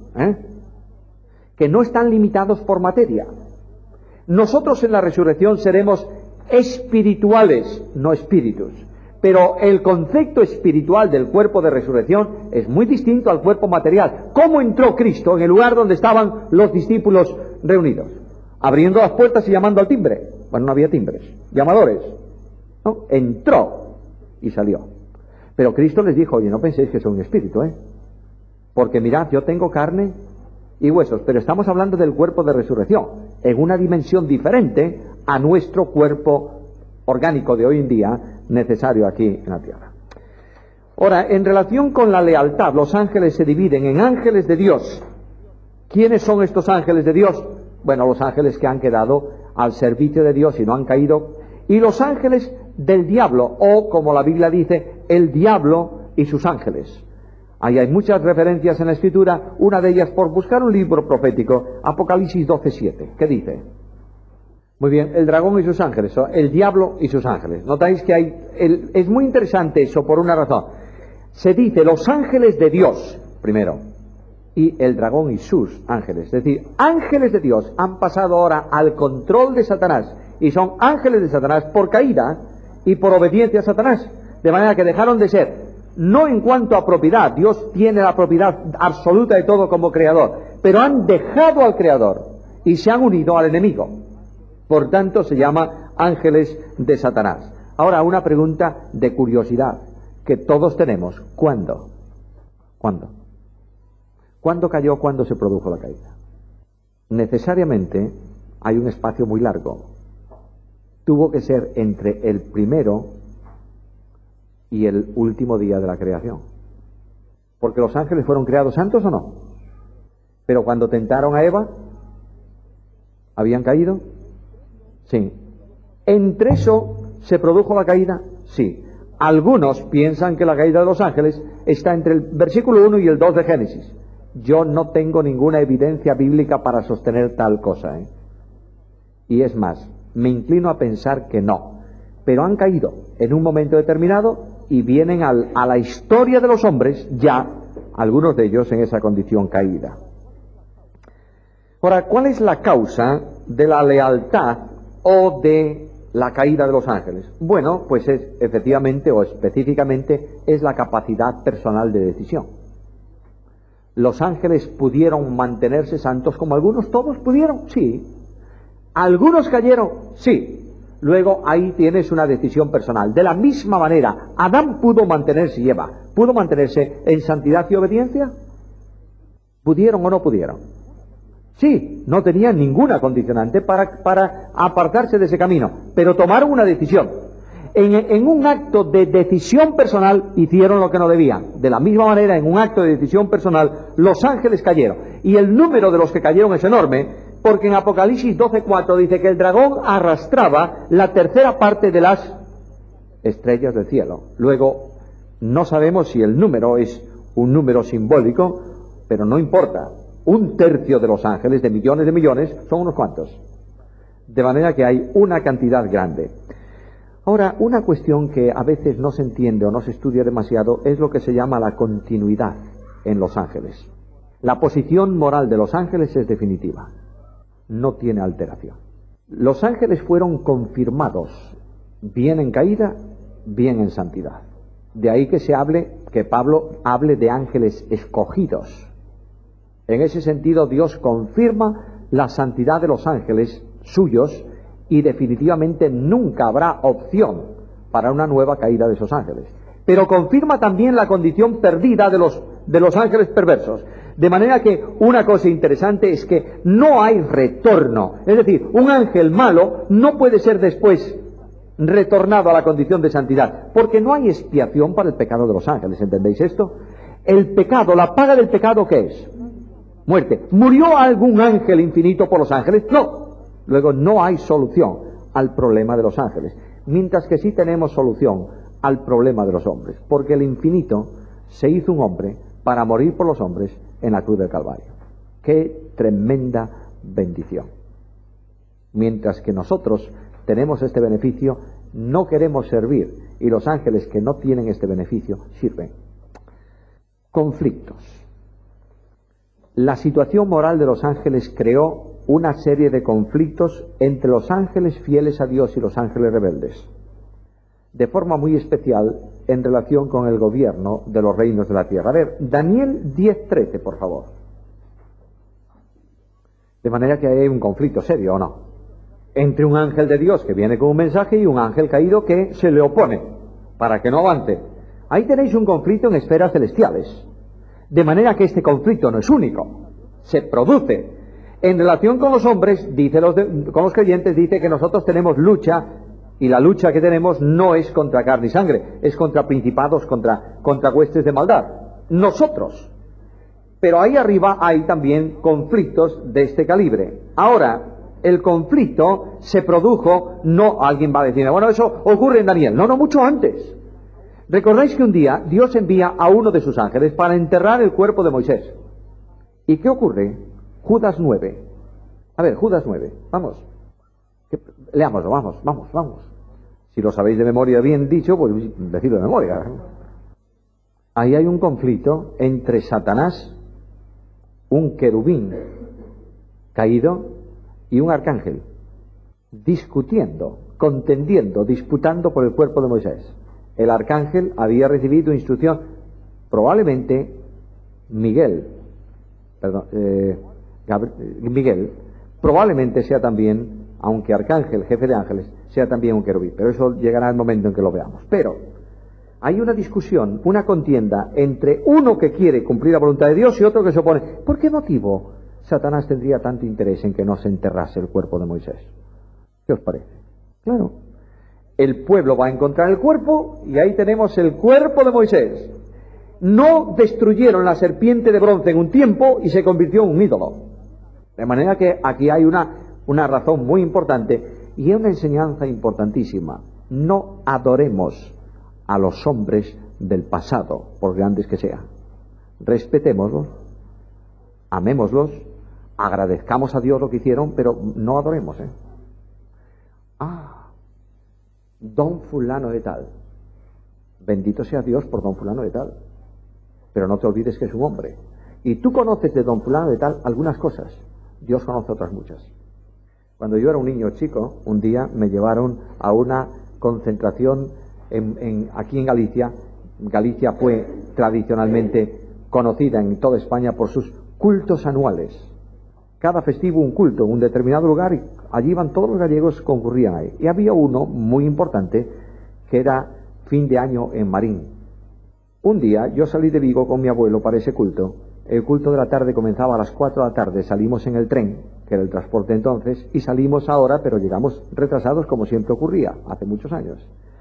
S1: que no están limitados por materia. Nosotros en la resurrección seremos espirituales, no espíritus. Pero el concepto espiritual del cuerpo de resurrección es muy distinto al cuerpo material. ¿Cómo entró Cristo en el lugar donde estaban los discípulos reunidos? Abriendo las puertas y llamando al timbre. Bueno, no había timbres, llamadores. ¿No? Entró y salió. Pero Cristo les dijo, oye, no penséis que soy un espíritu, porque mirad, yo tengo carne y huesos, pero estamos hablando del cuerpo de resurrección, en una dimensión diferente a nuestro cuerpo orgánico de hoy en día, necesario aquí en la tierra. Ahora, en relación con la lealtad, los ángeles se dividen en ángeles de Dios. ¿Quiénes son estos ángeles de Dios? Bueno, los ángeles que han quedado al servicio de Dios y no han caído, y los ángeles del diablo, o como la Biblia dice, el diablo y sus ángeles. Ahí hay muchas referencias en la Escritura, una de ellas por buscar un libro profético, Apocalipsis 12:7. ¿Qué dice? Muy bien, el dragón y sus ángeles, el diablo y sus ángeles. Notáis que es muy interesante eso por una razón. Se dice los ángeles de Dios, primero, y el dragón y sus ángeles. Es decir, ángeles de Dios han pasado ahora al control de Satanás, y son ángeles de Satanás por caída y por obediencia a Satanás. De manera que dejaron de ser, no en cuanto a propiedad, Dios tiene la propiedad absoluta de todo como creador, pero han dejado al creador y se han unido al enemigo. Por tanto, se llama ángeles de Satanás. Ahora, una pregunta de curiosidad que todos tenemos. ¿Cuándo? ¿Cuándo? ¿Cuándo cayó? ¿Cuándo se produjo la caída? Necesariamente hay un espacio muy largo. Tuvo que ser entre el primero y el último día de la creación. Porque los ángeles fueron creados santos o no. Pero cuando tentaron a Eva, ¿habían caído? Sí. ¿Entre eso se produjo la caída? Sí. Algunos piensan que la caída de los ángeles está entre el versículo 1 y el 2 de Génesis. Yo no tengo ninguna evidencia bíblica para sostener tal cosa, Y es más, me inclino a pensar que no. Pero han caído en un momento determinado y vienen a la historia de los hombres, ya algunos de ellos en esa condición caída. Ahora, ¿cuál es la causa de la lealtad o de la caída de los ángeles? Bueno, pues es efectivamente o específicamente es la capacidad personal de decisión. ¿Los ángeles pudieron mantenerse santos como algunos? ¿Todos pudieron? Sí. ¿Algunos cayeron? Sí. Luego ahí tienes una decisión personal. De la misma manera, Adán pudo mantenerse y Eva, ¿pudo mantenerse en santidad y obediencia? ¿Pudieron o no pudieron? Sí, no tenían ninguna condicionante para apartarse de ese camino, pero tomaron una decisión. En un acto de decisión personal hicieron lo que no debían. De la misma manera, en un acto de decisión personal, los ángeles cayeron. Y el número de los que cayeron es enorme, porque en Apocalipsis 12:4 dice que el dragón arrastraba la tercera parte de las estrellas del cielo. Luego, no sabemos si el número es un número simbólico, pero no importa. Un tercio de los ángeles, de millones, son unos cuantos. De manera que hay una cantidad grande. Ahora, una cuestión que a veces no se entiende o no se estudia demasiado es lo que se llama la continuidad en los ángeles. La posición moral de los ángeles es definitiva. No tiene alteración. Los ángeles fueron confirmados, bien en caída, bien en santidad. De ahí que Pablo hable de ángeles escogidos. En ese sentido, Dios confirma la santidad de los ángeles suyos y definitivamente nunca habrá opción para una nueva caída de esos ángeles. Pero confirma también la condición perdida de los ángeles perversos. De manera que una cosa interesante es que no hay retorno. Es decir, un ángel malo no puede ser después retornado a la condición de santidad, porque no hay expiación para el pecado de los ángeles. ¿Entendéis esto? El pecado, la paga del pecado, ¿qué es? Muerte. ¿Murió algún ángel infinito por los ángeles? No. Luego no hay solución al problema de los ángeles, mientras que sí tenemos solución al problema de los hombres, porque el infinito se hizo un hombre para morir por los hombres en la cruz del Calvario. ¡Qué tremenda bendición! Mientras que nosotros tenemos este beneficio, no queremos servir, y los ángeles que no tienen este beneficio sirven. Conflictos. La situación moral de los ángeles creó una serie de conflictos entre los ángeles fieles a Dios y los ángeles rebeldes, de forma muy especial en relación con el gobierno de los reinos de la tierra. A ver, Daniel 10:13, por favor. De manera que hay un conflicto serio, ¿o no? Entre un ángel de Dios que viene con un mensaje y un ángel caído que se le opone para que no avance. Ahí tenéis un conflicto en esferas celestiales. De manera que este conflicto no es único, se produce. En relación con los hombres, con los creyentes, dice que nosotros tenemos lucha, y la lucha que tenemos no es contra carne y sangre, es contra principados, contra huestes de maldad. Nosotros. Pero ahí arriba hay también conflictos de este calibre. Ahora, el conflicto se produjo, no alguien va a decir, bueno, eso ocurre en Daniel. No, mucho antes. ¿Recordáis que un día Dios envía a uno de sus ángeles para enterrar el cuerpo de Moisés? ¿Y qué ocurre? Judas 9. A ver, Judas 9. Vamos. Leámoslo, vamos. Si lo sabéis de memoria bien dicho, pues decidlo de memoria. Ahí hay un conflicto entre Satanás, un querubín caído, y un arcángel, discutiendo, contendiendo, disputando por el cuerpo de Moisés. El arcángel había recibido instrucción, probablemente Miguel, probablemente sea también, aunque arcángel, jefe de ángeles, sea también un querubín, pero eso llegará el momento en que lo veamos. Pero hay una discusión, una contienda entre uno que quiere cumplir la voluntad de Dios y otro que se opone. ¿Por qué motivo Satanás tendría tanto interés en que no se enterrase el cuerpo de Moisés? ¿Qué os parece? Claro, el pueblo va a encontrar el cuerpo y ahí tenemos el cuerpo de Moisés. No destruyeron la serpiente de bronce en un tiempo y se convirtió en un ídolo. De manera que aquí hay una razón muy importante y una enseñanza importantísima. No adoremos a los hombres del pasado, por grandes que sean. Respetémoslos, amémoslos, agradezcamos a Dios lo que hicieron, pero no adoremos, don fulano de tal, Bendito sea Dios por don fulano de tal. Pero no te olvides que es un hombre. Y tú conoces de don fulano de tal algunas cosas. Dios conoce otras muchas. Cuando yo era un niño chico, un día me llevaron a una concentración aquí en Galicia. Galicia fue tradicionalmente conocida en toda España por sus cultos anuales. Cada festivo un culto en un determinado lugar y allí iban todos los gallegos, concurrían ahí. Y había uno muy importante que era fin de año en Marín. Un día yo salí de Vigo con mi abuelo para ese culto. El culto de la tarde comenzaba a las 4 de la tarde, salimos en el tren, que era el transporte entonces, y salimos ahora, pero llegamos retrasados como siempre ocurría, hace muchos años.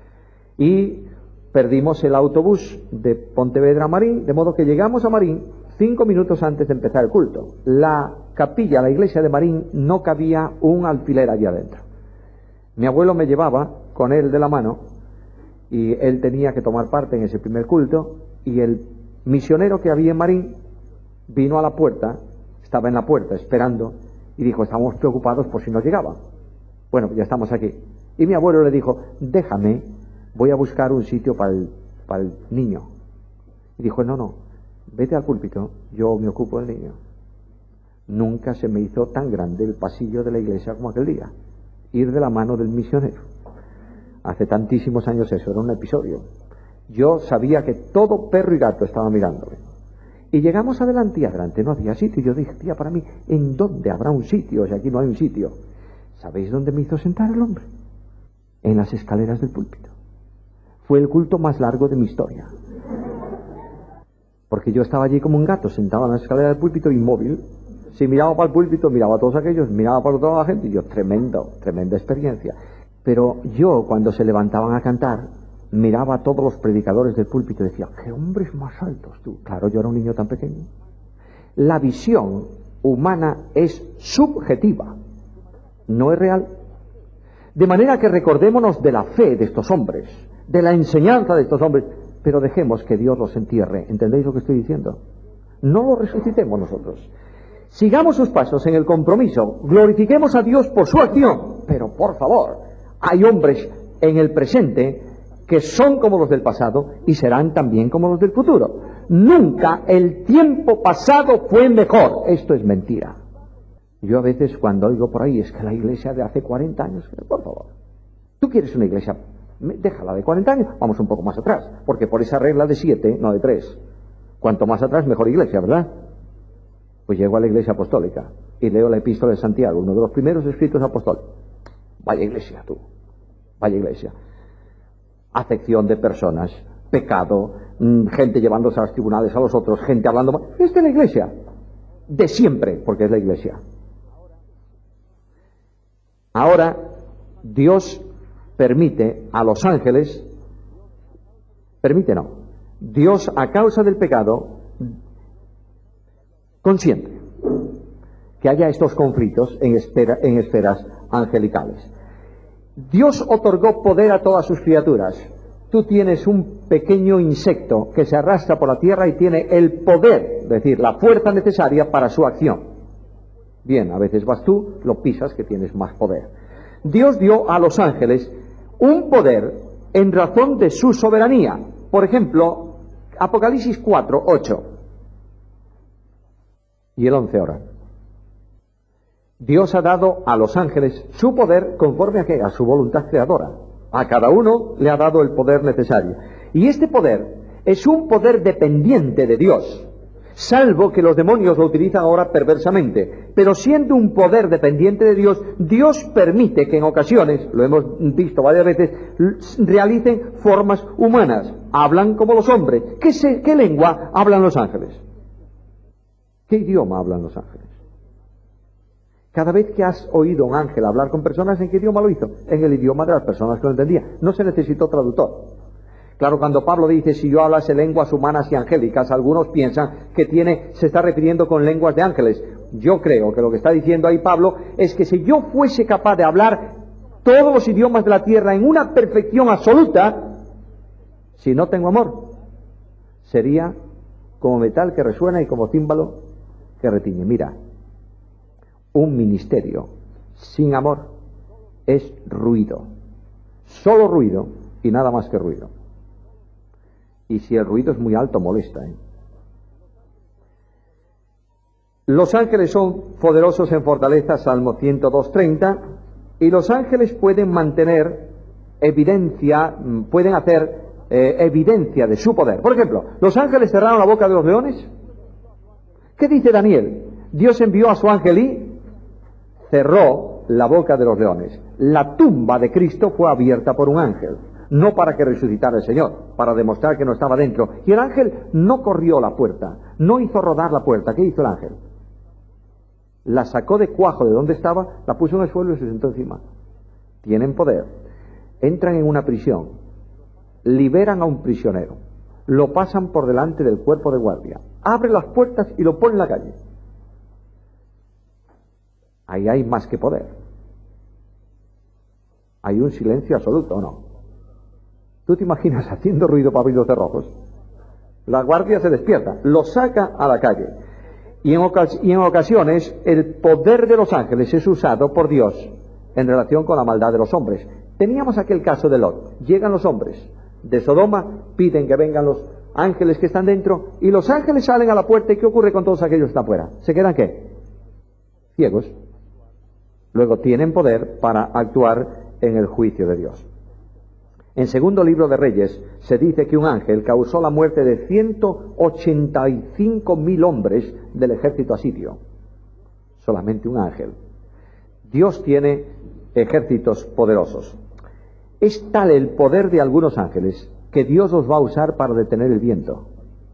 S1: Y perdimos el autobús de Pontevedra a Marín, de modo que llegamos a Marín 5 minutos antes de empezar el culto. La capilla, la iglesia de Marín, no cabía un alfiler allí adentro. Mi abuelo me llevaba con él de la mano y él tenía que tomar parte en ese primer culto, y el misionero que había en Marín vino a la puerta, estaba en la puerta esperando, y dijo: estamos preocupados por si no llegaba. Bueno, ya estamos aquí. Y mi abuelo le dijo: déjame, voy a buscar un sitio para el niño. Y dijo: no, vete al púlpito, yo me ocupo del niño. Nunca se me hizo tan grande el pasillo de la iglesia como aquel día, ir de la mano del misionero. Hace tantísimos años eso, era un episodio. Yo sabía que todo perro y gato estaba mirándome. Y llegamos adelante y adelante no había sitio. Y yo dije: tía, para mí, ¿en dónde habrá un sitio? O sea, aquí no hay un sitio. ¿Sabéis dónde me hizo sentar el hombre? En las escaleras del púlpito. Fue el culto más largo de mi historia. Porque yo estaba allí como un gato, sentado en la escalera del púlpito, inmóvil. Si miraba para el púlpito, miraba a todos aquellos, miraba para toda la gente, y yo, tremenda experiencia. Pero yo, cuando se levantaban a cantar, miraba a todos los predicadores del púlpito y decía: ¡qué hombres más altos tú! Claro, yo era un niño tan pequeño. La visión humana es subjetiva, no es real. De manera que recordémonos de la fe de estos hombres, de la enseñanza de estos hombres, pero dejemos que Dios los entierre. ¿Entendéis lo que estoy diciendo? No los resucitemos nosotros. Sigamos sus pasos en el compromiso, glorifiquemos a Dios por su acción, pero por favor, hay hombres en el presente que son como los del pasado y serán también como los del futuro. Nunca el tiempo pasado fue mejor. Esto es mentira. Yo a veces cuando oigo por ahí, es que la iglesia de hace 40 años, por favor, ¿tú quieres una iglesia? Déjala de 40 años, vamos un poco más atrás, porque por esa regla de 7, no de 3, cuanto más atrás mejor iglesia, ¿verdad? Pues llego a la iglesia apostólica y leo la epístola de Santiago, uno de los primeros escritos apostólicos. Vaya iglesia tú, vaya iglesia. Acepción de personas, pecado, gente llevándose a los tribunales a los otros, gente hablando mal. Esta es la iglesia, de siempre, porque es la iglesia. Ahora, Dios permite a los ángeles, Dios a causa del pecado consiente que haya estos conflictos en esferas angelicales. Dios otorgó poder a todas sus criaturas. Tú tienes un pequeño insecto que se arrastra por la tierra y tiene el poder, es decir, la fuerza necesaria para su acción. Bien, a veces vas tú, lo pisas, que tienes más poder. Dios dio a los ángeles un poder en razón de su soberanía. Por ejemplo, Apocalipsis 4, 8 y el 11 ahora. Dios ha dado a los ángeles su poder conforme a su voluntad creadora. A cada uno le ha dado el poder necesario. Y este poder es un poder dependiente de Dios, salvo que los demonios lo utilizan ahora perversamente. Pero siendo un poder dependiente de Dios, Dios permite que en ocasiones, lo hemos visto varias veces, realicen formas humanas. Hablan como los hombres. ¿Qué lengua hablan los ángeles? ¿Qué idioma hablan los ángeles? Cada vez que has oído a un ángel hablar con personas, ¿en qué idioma lo hizo? En el idioma de las personas que lo entendían. No se necesitó traductor. Claro, cuando Pablo dice, si yo hablase lenguas humanas y angélicas, algunos piensan que se está refiriendo con lenguas de ángeles. Yo creo que lo que está diciendo ahí Pablo es que si yo fuese capaz de hablar todos los idiomas de la tierra en una perfección absoluta, si no tengo amor, sería como metal que resuena y como címbalo que retiñe. Mira, un ministerio sin amor es ruido, solo ruido y nada más que ruido. Y si el ruido es muy alto, molesta, ¿eh? Los ángeles son poderosos en fortaleza, Salmo 102:30, y los ángeles pueden mantener evidencia, pueden hacer evidencia de su poder. Por ejemplo, los ángeles cerraron la boca de los leones. ¿Qué dice Daniel? Dios envió a su ángel y cerró la boca de los leones. La tumba de Cristo fue abierta por un ángel, no para que resucitara el Señor, para demostrar que no estaba dentro. Y el ángel no corrió la puerta, no hizo rodar la puerta. ¿Qué hizo el ángel? La sacó de cuajo de donde estaba, la puso en el suelo y se sentó encima. Tienen poder. Entran en una prisión, liberan a un prisionero, lo pasan por delante del cuerpo de guardia, abren las puertas y lo ponen en la calle. Ahí hay más que poder. Hay un silencio absoluto, ¿o no? ¿Tú te imaginas haciendo ruido para abrir los cerrojos? La guardia se despierta, lo saca a la calle. Y en ocasiones el poder de los ángeles es usado por Dios en relación con la maldad de los hombres. Teníamos aquel caso de Lot. Llegan los hombres de Sodoma, piden que vengan los ángeles que están dentro, y los ángeles salen a la puerta. ¿Y qué ocurre con todos aquellos que están afuera? ¿Se quedan qué? Ciegos. Luego tienen poder para actuar en el juicio de Dios. En segundo libro de Reyes se dice que un ángel causó la muerte de 185.000 hombres del ejército asirio. Solamente un ángel. Dios tiene ejércitos poderosos. Es tal el poder de algunos ángeles que Dios los va a usar para detener el viento.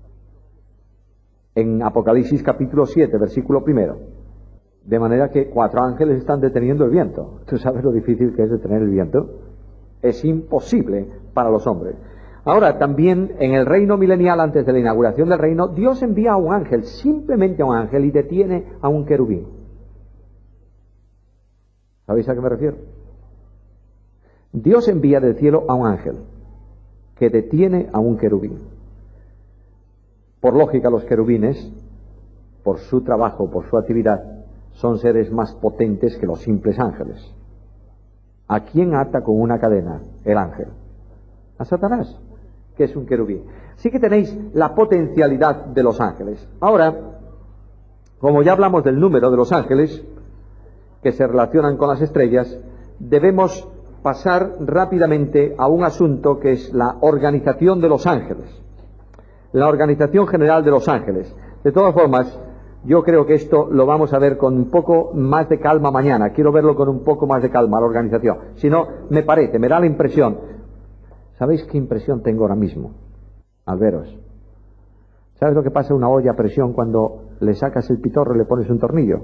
S1: En Apocalipsis capítulo 7, versículo 1. De manera que 4 ángeles están deteniendo el viento. ¿Tú sabes lo difícil que es detener el viento? Es imposible para los hombres. Ahora, también en el reino milenial, antes de la inauguración del reino, Dios envía a un ángel, simplemente a un ángel, y detiene a un querubín. ¿Sabéis a qué me refiero? Dios envía del cielo a un ángel que detiene a un querubín. Por lógica, los querubines, por su trabajo, por su actividad, son seres más potentes que los simples ángeles. ¿A quién ata con una cadena el ángel? A Satanás, que es un querubín. Así que tenéis la potencialidad de los ángeles. Ahora, como ya hablamos del número de los ángeles que se relacionan con las estrellas, debemos pasar rápidamente a un asunto que es la organización de los ángeles. La organización general de los ángeles. De todas formas, yo creo que esto lo vamos a ver con un poco más de calma mañana. Quiero verlo con un poco más de calma, la organización. Si no, me da la impresión. ¿Sabéis qué impresión tengo ahora mismo al veros? ¿Sabes lo que pasa en una olla a presión cuando le sacas el pitorro y le pones un tornillo?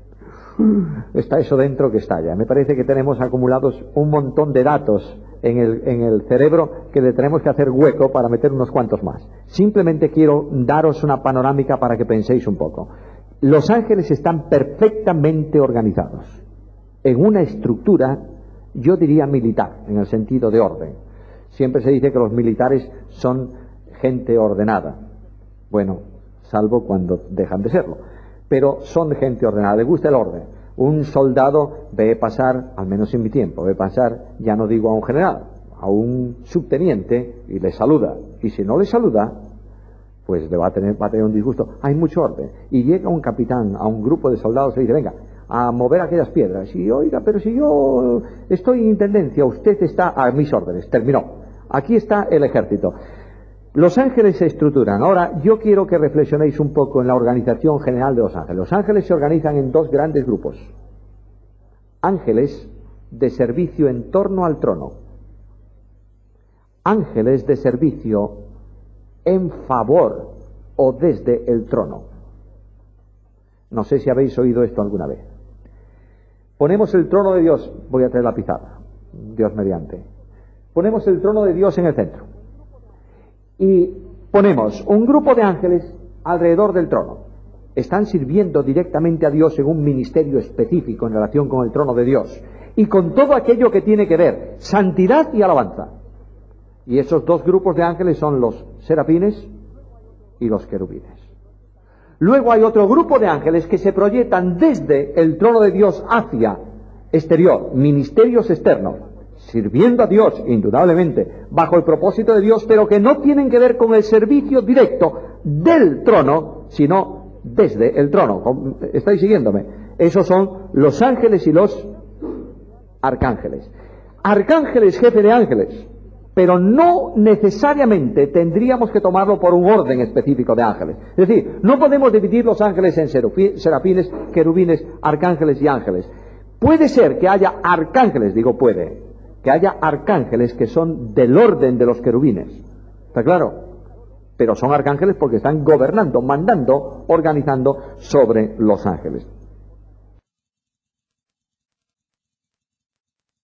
S1: Está eso dentro que estalla. Me parece que tenemos acumulados un montón de datos en el cerebro que le tenemos que hacer hueco para meter unos cuantos más. Simplemente quiero daros una panorámica para que penséis un poco. Los ángeles están perfectamente organizados en una estructura, yo diría militar, en el sentido de orden. Siempre se dice que los militares son gente ordenada. Bueno, salvo cuando dejan de serlo. Pero son gente ordenada, le gusta el orden. Un soldado ve pasar, al menos en mi tiempo, ve pasar, ya no digo a un general, a un subteniente y le saluda. Y si no le saluda, pues le va a tener un disgusto. Hay mucho orden. Y llega un capitán a un grupo de soldados y dice, venga, a mover aquellas piedras. Y oiga, pero si yo estoy en intendencia, usted está a mis órdenes. Terminó. Aquí está el ejército. Los ángeles se estructuran. Ahora, yo quiero que reflexionéis un poco en la organización general de los ángeles. Los ángeles se organizan en 2 grandes grupos. Ángeles de servicio en torno al trono. Ángeles de servicio en favor o desde el trono. No sé si habéis oído esto alguna vez. Ponemos el trono de Dios. Voy a traer la pizarra. Dios mediante. Ponemos el trono de Dios en el centro. Y ponemos un grupo de ángeles alrededor del trono. Están sirviendo directamente a Dios en un ministerio específico en relación con el trono de Dios y con todo aquello que tiene que ver santidad y alabanza. Y esos 2 grupos de ángeles son los serafines y los querubines. Luego hay otro grupo de ángeles que se proyectan desde el trono de Dios hacia exterior, ministerios externos, sirviendo a Dios, indudablemente, bajo el propósito de Dios, pero que no tienen que ver con el servicio directo del trono, sino desde el trono. ¿Estáis siguiéndome? Esos son los ángeles y los arcángeles. Arcángel es jefe de ángeles, pero no necesariamente tendríamos que tomarlo por un orden específico de ángeles. Es decir, no podemos dividir los ángeles en serafines, querubines, arcángeles y ángeles. Puede ser que haya arcángeles, digo puede, que haya arcángeles que son del orden de los querubines. ¿Está claro? Pero son arcángeles porque están gobernando, mandando, organizando sobre los ángeles.